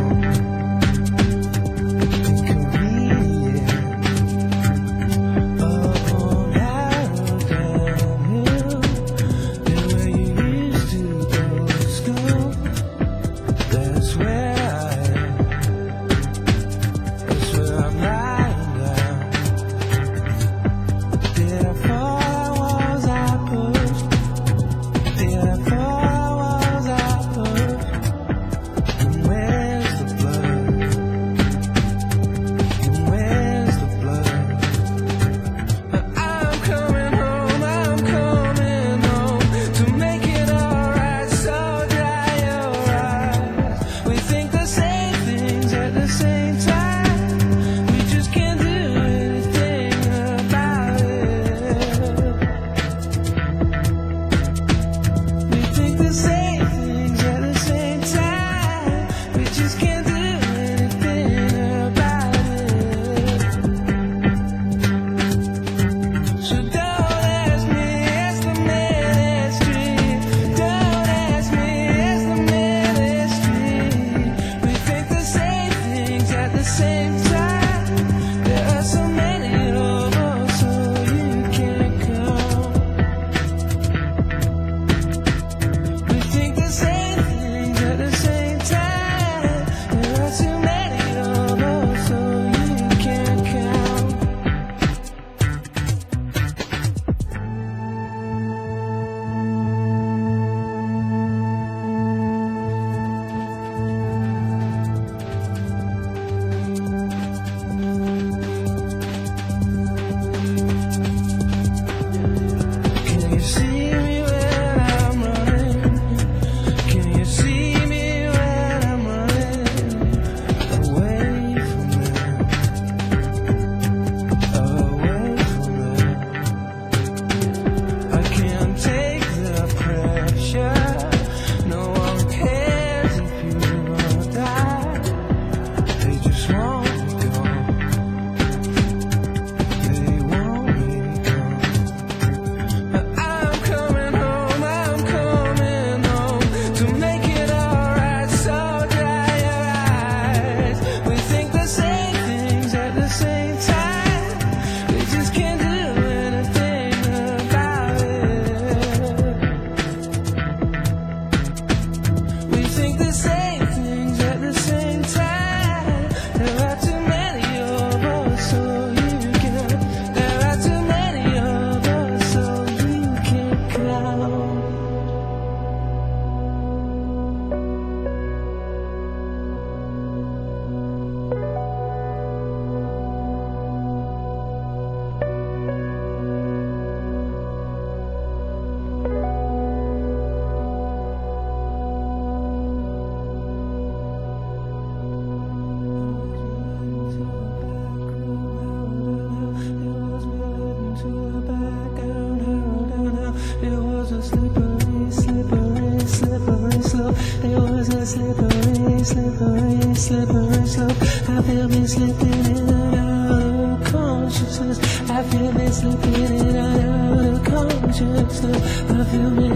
slippery slope. I feel me slipping in and out of consciousness. I feel me slipping in and out of consciousness. I feel me.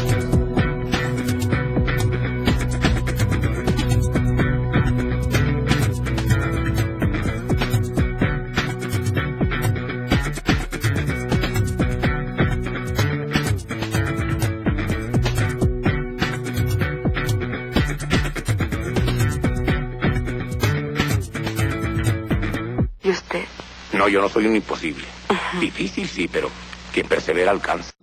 No, yo no soy un imposible. Uh-huh. Difícil, sí, pero quien persevera alcanza.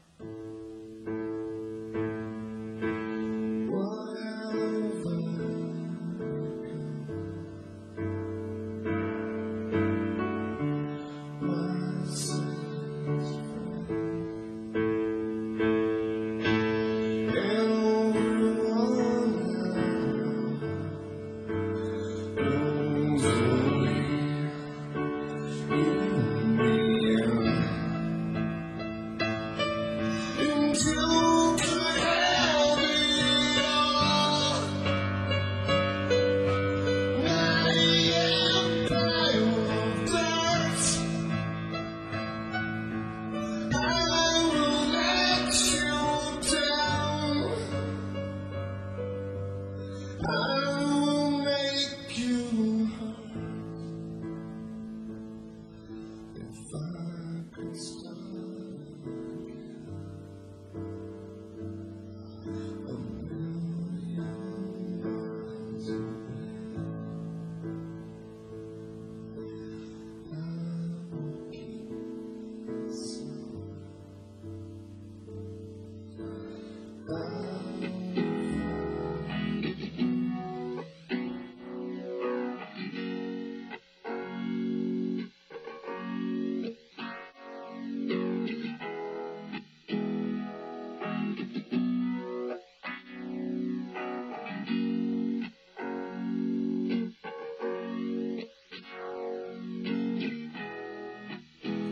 Whatever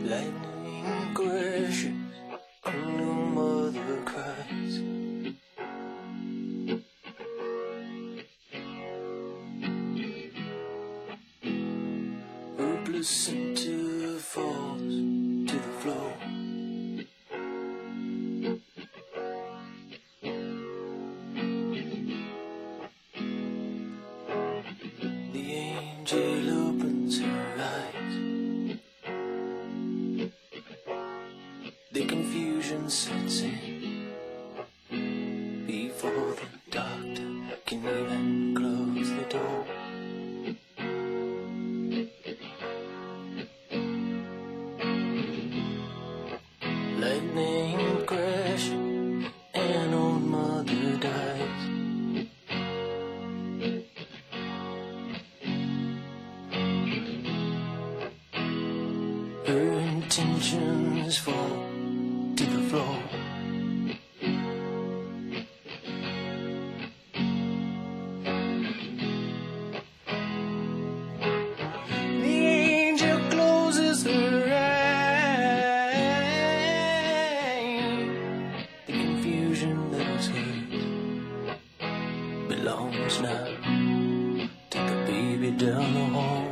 Lightning crashes, a new mother cries. A placenta falls to the floor. The angel opens her eyes. The confusion sets in before the doctor can even close the door. Lightning crash, an old mother dies. Her intentions fall to the floor. The angel closes her eyes. The confusion that was hers belongs now to the baby down the hall.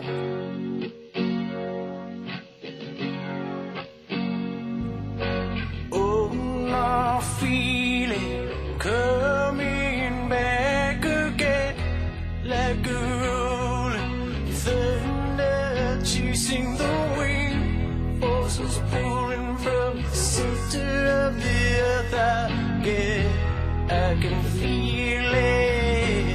Coming back again like a rolling thunder chasing the wind, forces pulling from the center of the earth. I get, I can feel it.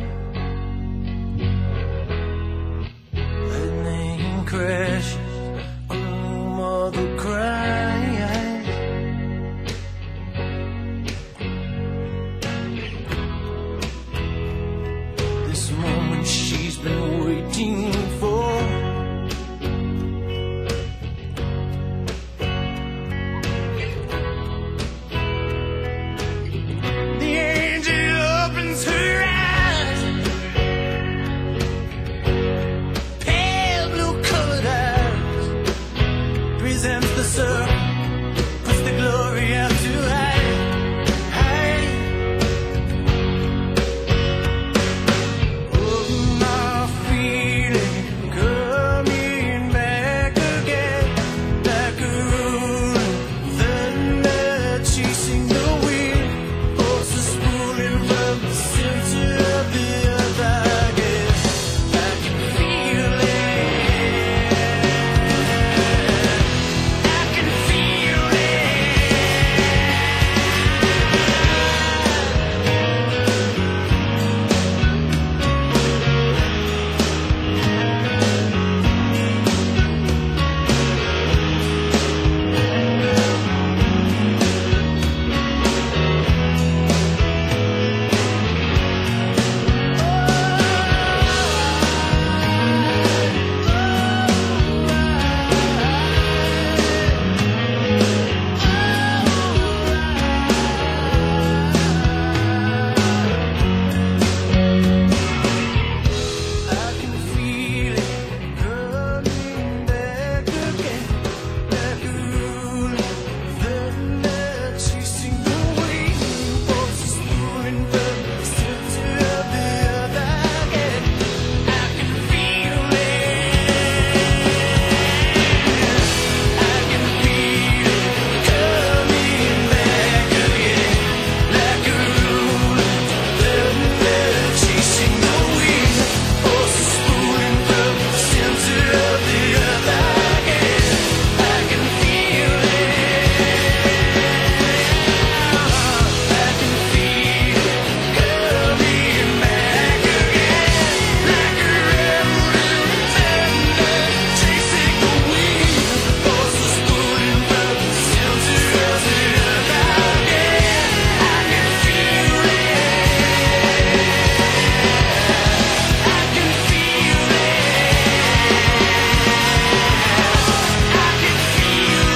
Lightning crashes, a mother cries. This moment she's been waiting for. The angel opens her eyes, pale blue colored eyes, presents the sun, puts the glory out to hide, hide. Oh, my feeling coming back again like a rolling thunder chasing the wind, forces pulling from the center of the earth. I guess I can feel it. I can feel it. I can feel it coming back again like a rolling thunder chasing the wind, forces pulling from the center of the earth. I get, I can feel it. I can feel it coming back again like a rolling thunder chasing the wind, forces pulling from the center of the earth. I get, I can feel it. I can feel it coming back again like a rolling thunder chasing the wind, forces pulling from the center of the earth. I get, I can feel it. I can feel it. I can feel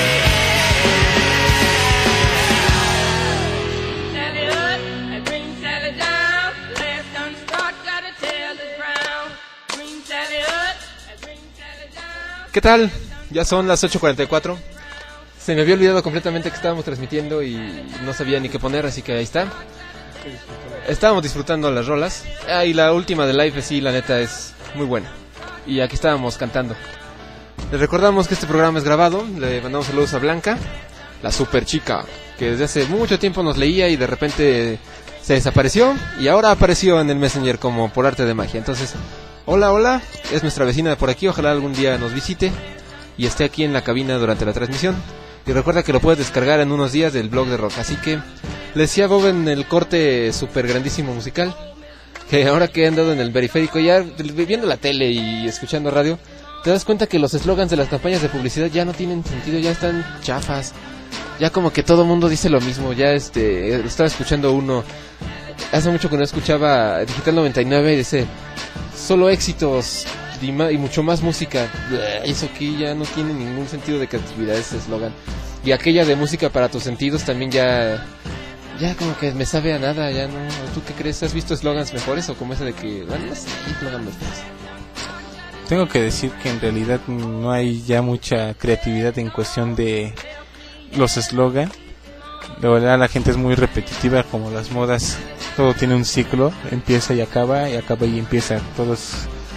Sally up, I bring Sally down. Last done start, gotta tell the crown. Bring Sally up, I bring Sally down. ¿Qué tal? Ya son las ocho cuarenta y cuatro. Se me había olvidado completamente que estábamos transmitiendo y no sabía ni qué poner, así que ahí está. Estábamos disfrutando las rolas. Ah, y la última de Live, sí, la neta es muy buena. Y aquí estábamos cantando. Les recordamos que este programa es grabado. Le mandamos saludos a Blanca, la super chica, que desde hace mucho tiempo nos leía y de repente se desapareció. Y ahora apareció en el Messenger como por arte de magia. Entonces, hola, hola, es nuestra vecina de por aquí. Ojalá algún día nos visite y esté aquí en la cabina durante la transmisión. Y recuerda que lo puedes descargar en unos días del blog de rock. Así que le decía Bob en el corte super grandísimo musical que ahora que he andado en el periférico ya viendo la tele y escuchando radio, te das cuenta que los eslogans de las campañas de publicidad ya no tienen sentido, ya están chafas. Ya como que todo mundo dice lo mismo. Ya este estaba escuchando uno hace mucho que no escuchaba Digital noventa y nueve y dice solo éxitos y, ma- y mucho más música. Eso aquí ya no tiene ningún sentido de creatividad ese eslogan. Y aquella de música para tus sentidos también ya ya como que me sabe a nada. Ya no. ¿Tú qué crees? ¿Has visto eslogans mejores o como ese de que bueno, no sé, eslogan mejores? Tengo que decir que en realidad no hay ya mucha creatividad en cuestión de los eslogan. De verdad la gente es muy repetitiva, como las modas. Todo tiene un ciclo, empieza y acaba, y acaba y empieza. Todo es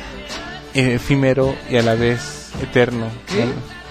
efímero y a la vez eterno. ¿Qué?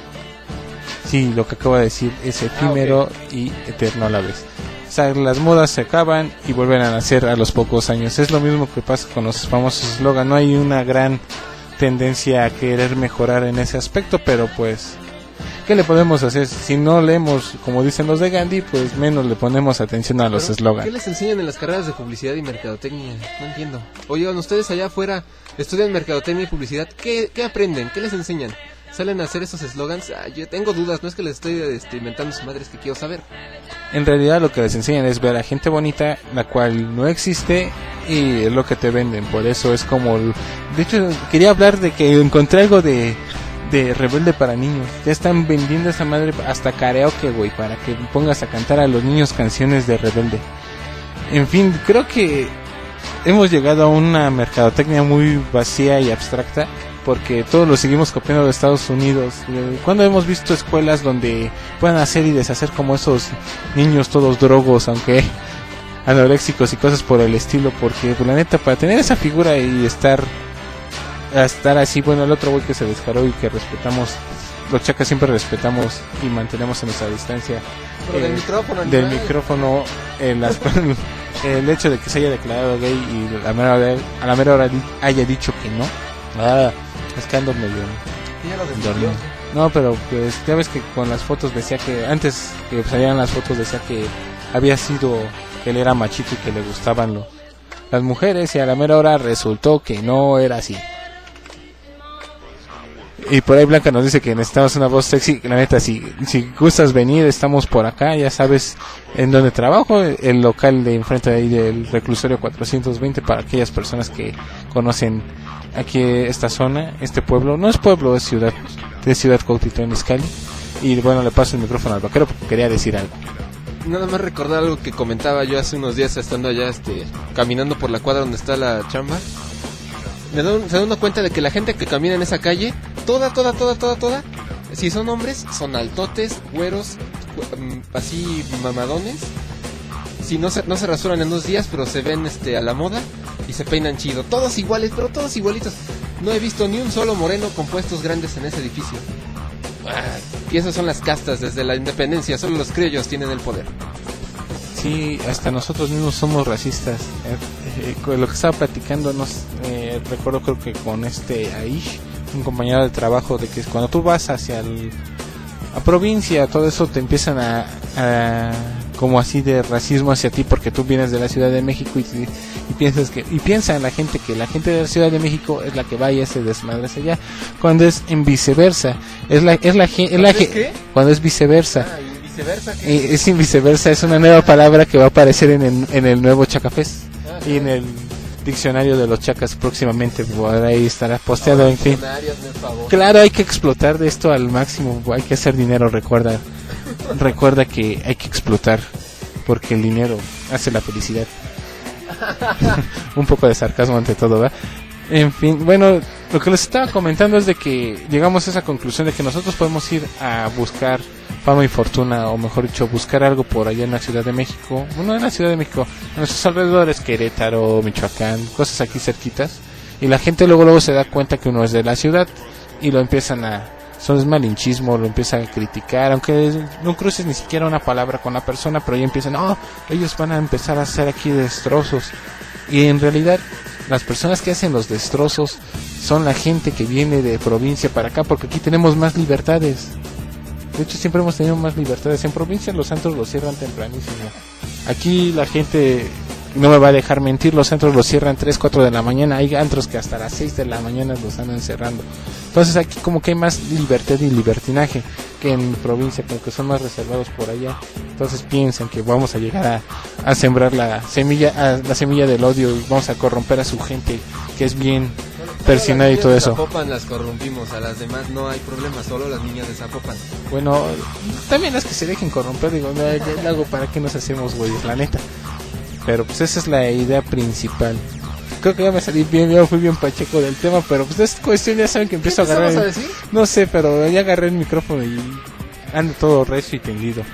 Sí, lo que acabo de decir es efímero Ah, okay. y eterno a la vez. O sea, las modas se acaban y vuelven a nacer a los pocos años. Es lo mismo que pasa con los famosos eslogan. No hay una gran tendencia a querer mejorar en ese aspecto, pero pues ¿qué le podemos hacer? Si no leemos, como dicen los de Gandhi, pues menos le ponemos atención a los ¿Qué eslogans. les enseñan en las carreras de publicidad y mercadotecnia? No entiendo. Oigan, ustedes allá afuera estudian mercadotecnia y publicidad. ¿Qué, qué aprenden? ¿Qué les enseñan? ¿Salen a hacer esos eslogans? Ah, yo tengo dudas, no es que les estoy este, inventando su madre, es que quiero saber. En realidad lo que les enseñan es ver a gente bonita, la cual no existe, y es lo que te venden. Por eso es como... el- De hecho, quería hablar de que encontré algo de... de Rebelde para niños. Ya están vendiendo esa madre hasta karaoke, güey, para que pongas a cantar a los niños canciones de Rebelde. En fin, creo que hemos llegado a una mercadotecnia muy vacía y abstracta, porque todos lo seguimos copiando de Estados Unidos. ¿Cuándo hemos visto escuelas donde puedan hacer y deshacer como esos niños todos drogos, aunque anoréxicos y cosas por el estilo? Porque pues, la neta, para tener esa figura y estar a estar así, bueno, el otro güey que se descaró y que respetamos, los chacas siempre respetamos y mantenemos en nuestra distancia Pero del eh, micrófono, del animal. micrófono, eh, las- el hecho de que se haya declarado gay y a la mera hora, a la mera hora di- haya dicho que no. Ah, es que ando medio Ya lo descubrió. dormido. No, pero pues ya ves que con las fotos decía que antes que salieran las fotos decía que había sido, que él era machito y que le gustaban lo, las mujeres, y a la mera hora resultó que no era así. Y por ahí Blanca nos dice que necesitamos una voz sexy. La neta, si, si gustas venir, estamos por acá. Ya sabes en dónde trabajo. El local de enfrente de ahí del reclusorio cuatrocientos veinte. Para aquellas personas que conocen aquí esta zona, este pueblo. No es pueblo, es ciudad. Es ciudad Cuautitlán Izcalli. Y bueno, le paso el micrófono al vaquero porque quería decir algo. Nada más recordar algo que comentaba yo hace unos días estando allá este, caminando por la cuadra donde está la chamba. Me da un- se da uno cuenta de que la gente que camina en esa calle, toda, toda, toda, toda, toda, si son hombres, son altotes, güeros, cu- mm, así mamadones. Si no se, no se rasuran en dos días, pero se ven este a la moda y se peinan chido. Todos iguales, pero todos igualitos. No he visto ni un solo moreno con puestos grandes en ese edificio. Ah, y esas son las castas desde la independencia, solo los criollos tienen el poder. Sí, hasta nosotros mismos somos racistas. Eh, eh, con lo que estaba platicando, nos, eh, recuerdo creo que con este Aish, un compañero de trabajo, de que cuando tú vas hacia el, a provincia, todo eso te empiezan a, a como así de racismo hacia ti porque tú vienes de la Ciudad de México y, y piensas que y piensa en la gente que la gente de la Ciudad de México es la que vaya a ese desmadre hacia allá, cuando es en viceversa. Es la es la gen- es la ¿Cuándo es gen- qué? cuando es viceversa. Ah, y viceversa. ¿qué? Eh, es en viceversa, es una nueva palabra que va a aparecer en el, en el nuevo Chacafés y en el diccionario de los chacas próximamente. Por ahí estará posteado, en fin. Diccionarios, hazme el favor. Claro, hay que explotar de esto al máximo, hay que hacer dinero, recuerda. Recuerda que hay que explotar porque el dinero hace la felicidad. Un poco de sarcasmo ante todo, ¿verdad? En fin, bueno, lo que les estaba comentando es de que llegamos a esa conclusión de que nosotros podemos ir a buscar fama y fortuna, o mejor dicho, buscar algo por allá en la Ciudad de México, bueno, en la Ciudad de México, en nuestros alrededores, Querétaro, Michoacán, cosas aquí cerquitas, y la gente luego luego se da cuenta que uno es de la ciudad y lo empiezan a, son es malinchismo, lo empiezan a criticar, aunque no cruces ni siquiera una palabra con la persona, pero ya empiezan, no, ellos van a empezar a hacer aquí destrozos, y en realidad las personas que hacen los destrozos son la gente que viene de provincia para acá, porque aquí tenemos más libertades. De hecho, siempre hemos tenido más libertades. En provincia los antros los cierran tempranísimo. Aquí la gente no me va a dejar mentir, los antros los cierran tres, cuatro de la mañana. Hay antros que hasta las seis de la mañana los andan cerrando. Entonces aquí como que hay más libertad y libertinaje que en provincia, como que son más reservados por allá. Entonces piensan que vamos a llegar a, a sembrar la semilla, a, la semilla del odio, y vamos a corromper a su gente, que es bien persinada y todo eso. Las de Zapopan las corrompimos, a las demás no hay problema, solo las niñas de Zapopan. Bueno, también las que se dejen corromper, digo, no, ya, algo para qué nos hacemos, güey, la neta. Pero pues esa es la idea principal. Creo que ya me salí bien, ya fui bien pacheco del tema, pero pues es cuestión, ya saben que empiezo a agarrar. ¿Qué el, a decir? No sé, pero ya agarré el micrófono y ando todo recio y tendido.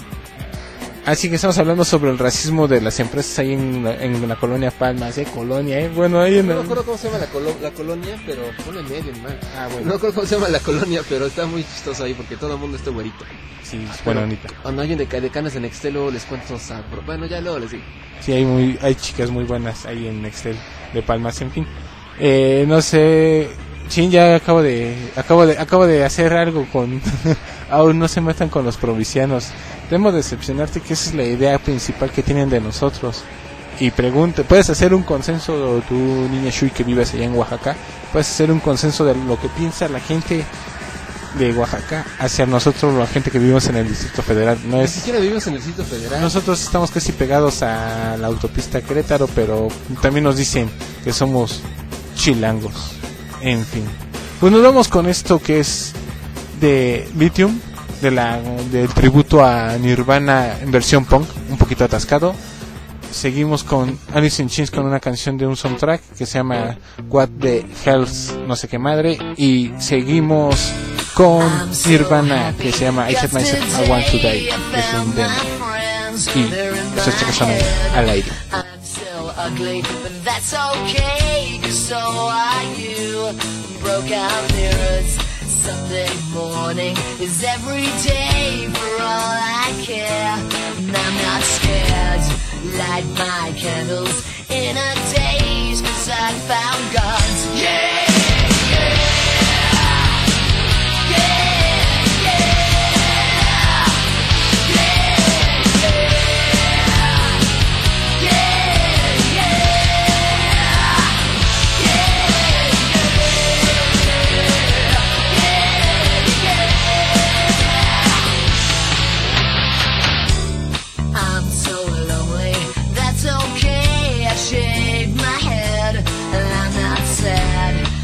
Así que estamos hablando sobre el racismo de las empresas ahí en, en la colonia Palmas, ¿eh? Colonia, ¿eh? Bueno, ahí en No el... me acuerdo cómo se llama la, colo la colonia, pero ponle medio, mal. Ah, bueno. No me acuerdo cómo se llama la colonia, pero está muy chistoso ahí porque todo el mundo está güerito. Sí, es bueno, bonita. Cuando alguien de, de Canas en Nextel, luego les cuento sabro. Bueno, ya luego les digo. Sí, hay muy, hay chicas muy buenas ahí en Nextel de Palmas, en fin. Eh, no sé, sí, ya acabo de, acabo de, acabo de hacer algo con, aún no se metan con los provincianos. Debemos decepcionarte, que esa es la idea principal que tienen de nosotros. Y pregunte, puedes hacer un consenso, tu niña Shui que vives allá en Oaxaca, puedes hacer un consenso de lo que piensa la gente de Oaxaca hacia nosotros, la gente que vivimos en el Distrito Federal. No Ni es, siquiera vivimos en el sitio federal. nosotros estamos casi pegados a la autopista Querétaro, pero también nos dicen que somos chilangos. En fin, pues nos vamos con esto que es de Lithium, de la del tributo a Nirvana en versión punk, un poquito atascado. Seguimos con Alice in Chains con una canción de un soundtrack que se llama What the Hell's no sé qué madre, y seguimos con Nirvana que se llama I Hate Myself, I Want to Die, que es un demo, y esos chicos son al aire. I'm so ugly, but that's okay, 'cause so are you. Broke out mirrors, Sunday morning is every day for all I care. And I'm not scared, light my candles in a daze, 'cause I found God. Yeah! Shaved my head, and I'm not sad.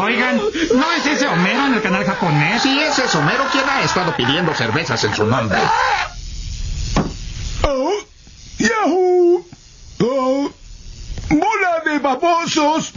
Oigan, ¿no es ese Homero en el canal japonés? Si ese es Homero, ¿quién ha estado pidiendo cervezas en su nombre? Oh, ¡Yahoo! ¡Oh! ¡Bola de babosos!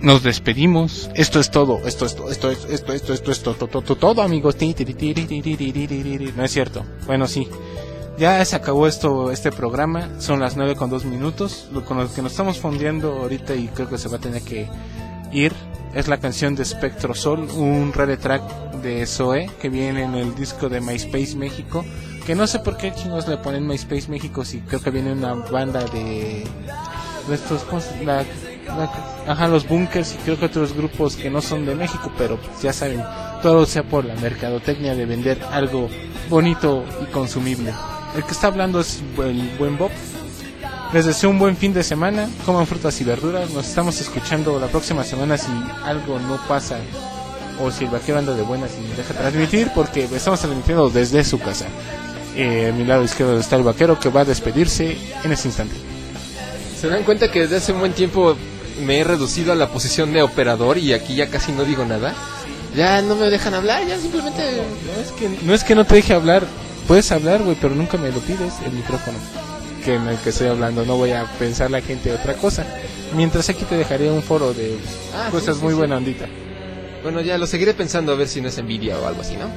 nos despedimos. Esto es todo. Esto es todo. Esto es esto esto esto es todo, todo, todo, todo, amigos. No es cierto. Bueno, sí. Ya se acabó esto, este programa. Son las nueve con dos minutos. Lo con lo que nos estamos fondeando ahorita y creo que se va a tener que ir es la canción de Spectro Sol, un rare track de Zoé que viene en el disco de MySpace México. Que no sé por qué chingos le ponen MySpace México si creo que viene una banda de, de estos, ¿cómo se- la, la- ajá, los Bunkers y creo que otros grupos que no son de México, pero pues ya saben, todo sea por la mercadotecnia de vender algo bonito y consumible. El que está hablando es el buen Bob. Les deseo un buen fin de semana, coman frutas y verduras, nos estamos escuchando la próxima semana si algo no pasa o si el vaquero anda de buenas y deja transmitir, porque estamos transmitiendo desde su casa. Eh, a mi lado izquierdo está el vaquero que va a despedirse en ese instante. ¿Se dan cuenta que desde hace un buen tiempo me he reducido a la posición de operador y aquí ya casi no digo nada? Ya no me dejan hablar, ya simplemente... No es que no, es que no te deje hablar, puedes hablar, güey, pero nunca me lo pides el micrófono que en el que estoy hablando, no voy a pensar la gente otra cosa. Mientras aquí te dejaré un foro de Ah, cosas sí, sí, muy sí. buena ondita. Bueno, ya lo seguiré pensando a ver si no es envidia o algo así, ¿no?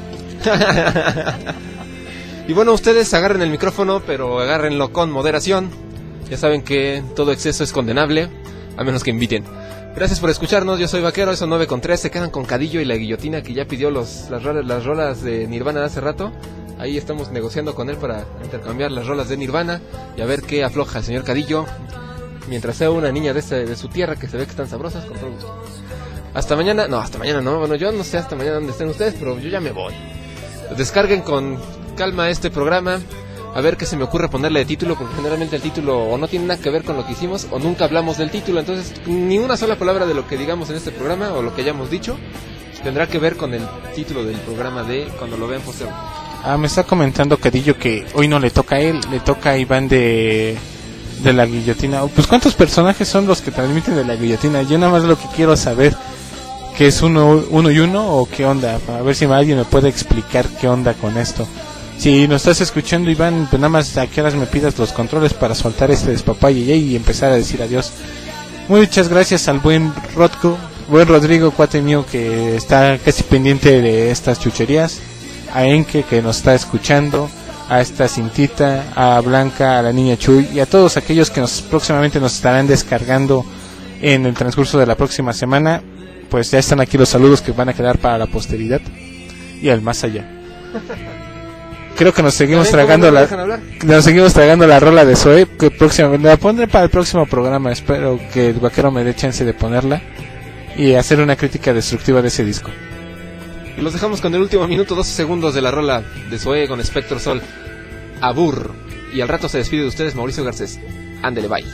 Y bueno, ustedes agarren el micrófono, pero agárrenlo con moderación. Ya saben que todo exceso es condenable, a menos que inviten. Gracias por escucharnos, yo soy Vaquero, eso nueve con tres. Se quedan con Cadillo y la Guillotina, que ya pidió los, las, rolas, las rolas de Nirvana hace rato. Ahí estamos negociando con él para intercambiar las rolas de Nirvana y a ver qué afloja el señor Cadillo. Mientras sea una niña de, este, de su tierra, que se ve que están sabrosas, con todo gusto. Hasta mañana, no, hasta mañana no, bueno, yo no sé hasta mañana dónde estén ustedes, pero yo ya me voy. Descarguen con calma este programa, a ver qué se me ocurre ponerle de título, porque generalmente el título o no tiene nada que ver con lo que hicimos, o nunca hablamos del título, entonces ni una sola palabra de lo que digamos en este programa, o lo que hayamos dicho, tendrá que ver con el título del programa de cuando lo vean posteriormente. Ah, me está comentando Cadillo que hoy no le toca a él, le toca a Iván de, de la Guillotina. Pues ¿cuántos personajes son los que transmiten de la Guillotina? Yo nada más lo que quiero saber, que es uno, uno y uno o qué onda, a ver si alguien me puede explicar qué onda con esto. Si nos estás escuchando, Iván, pues nada más a qué horas me pidas los controles para soltar este despapalle y empezar a decir adiós. Muchas gracias al buen Rodko, buen Rodrigo, cuate mío, que está casi pendiente de estas chucherías. A Enke, que nos está escuchando, a esta Cintita, a Blanca, a la niña Chuy y a todos aquellos que nos próximamente nos estarán descargando en el transcurso de la próxima semana. Pues ya están aquí los saludos que van a quedar para la posteridad y al más allá. Creo que nos seguimos tragando la nos seguimos tragando la rola de Zoe, que próximamente la pondré para el próximo programa. Espero que el vaquero me dé chance de ponerla y hacer una crítica destructiva de ese disco. Y los dejamos con el último minuto, doce segundos de la rola de Zoe con Spectro Sol, Abur. Y al rato se despide de ustedes Mauricio Garcés. Ándele, bye.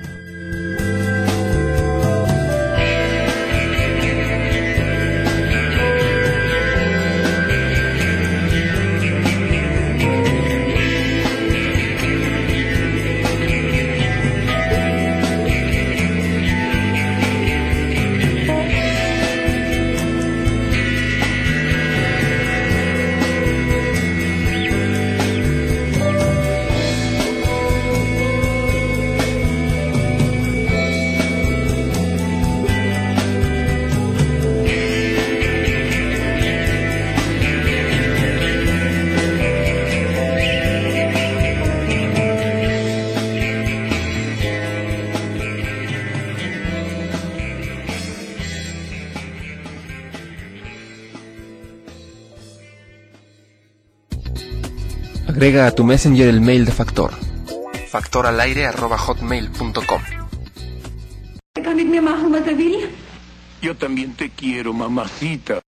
Agrega a tu Messenger el mail de Factor. factoralaire arroba hotmail punto com. Kan ik meer mag, wat wil je? Yo también te quiero, mamacita.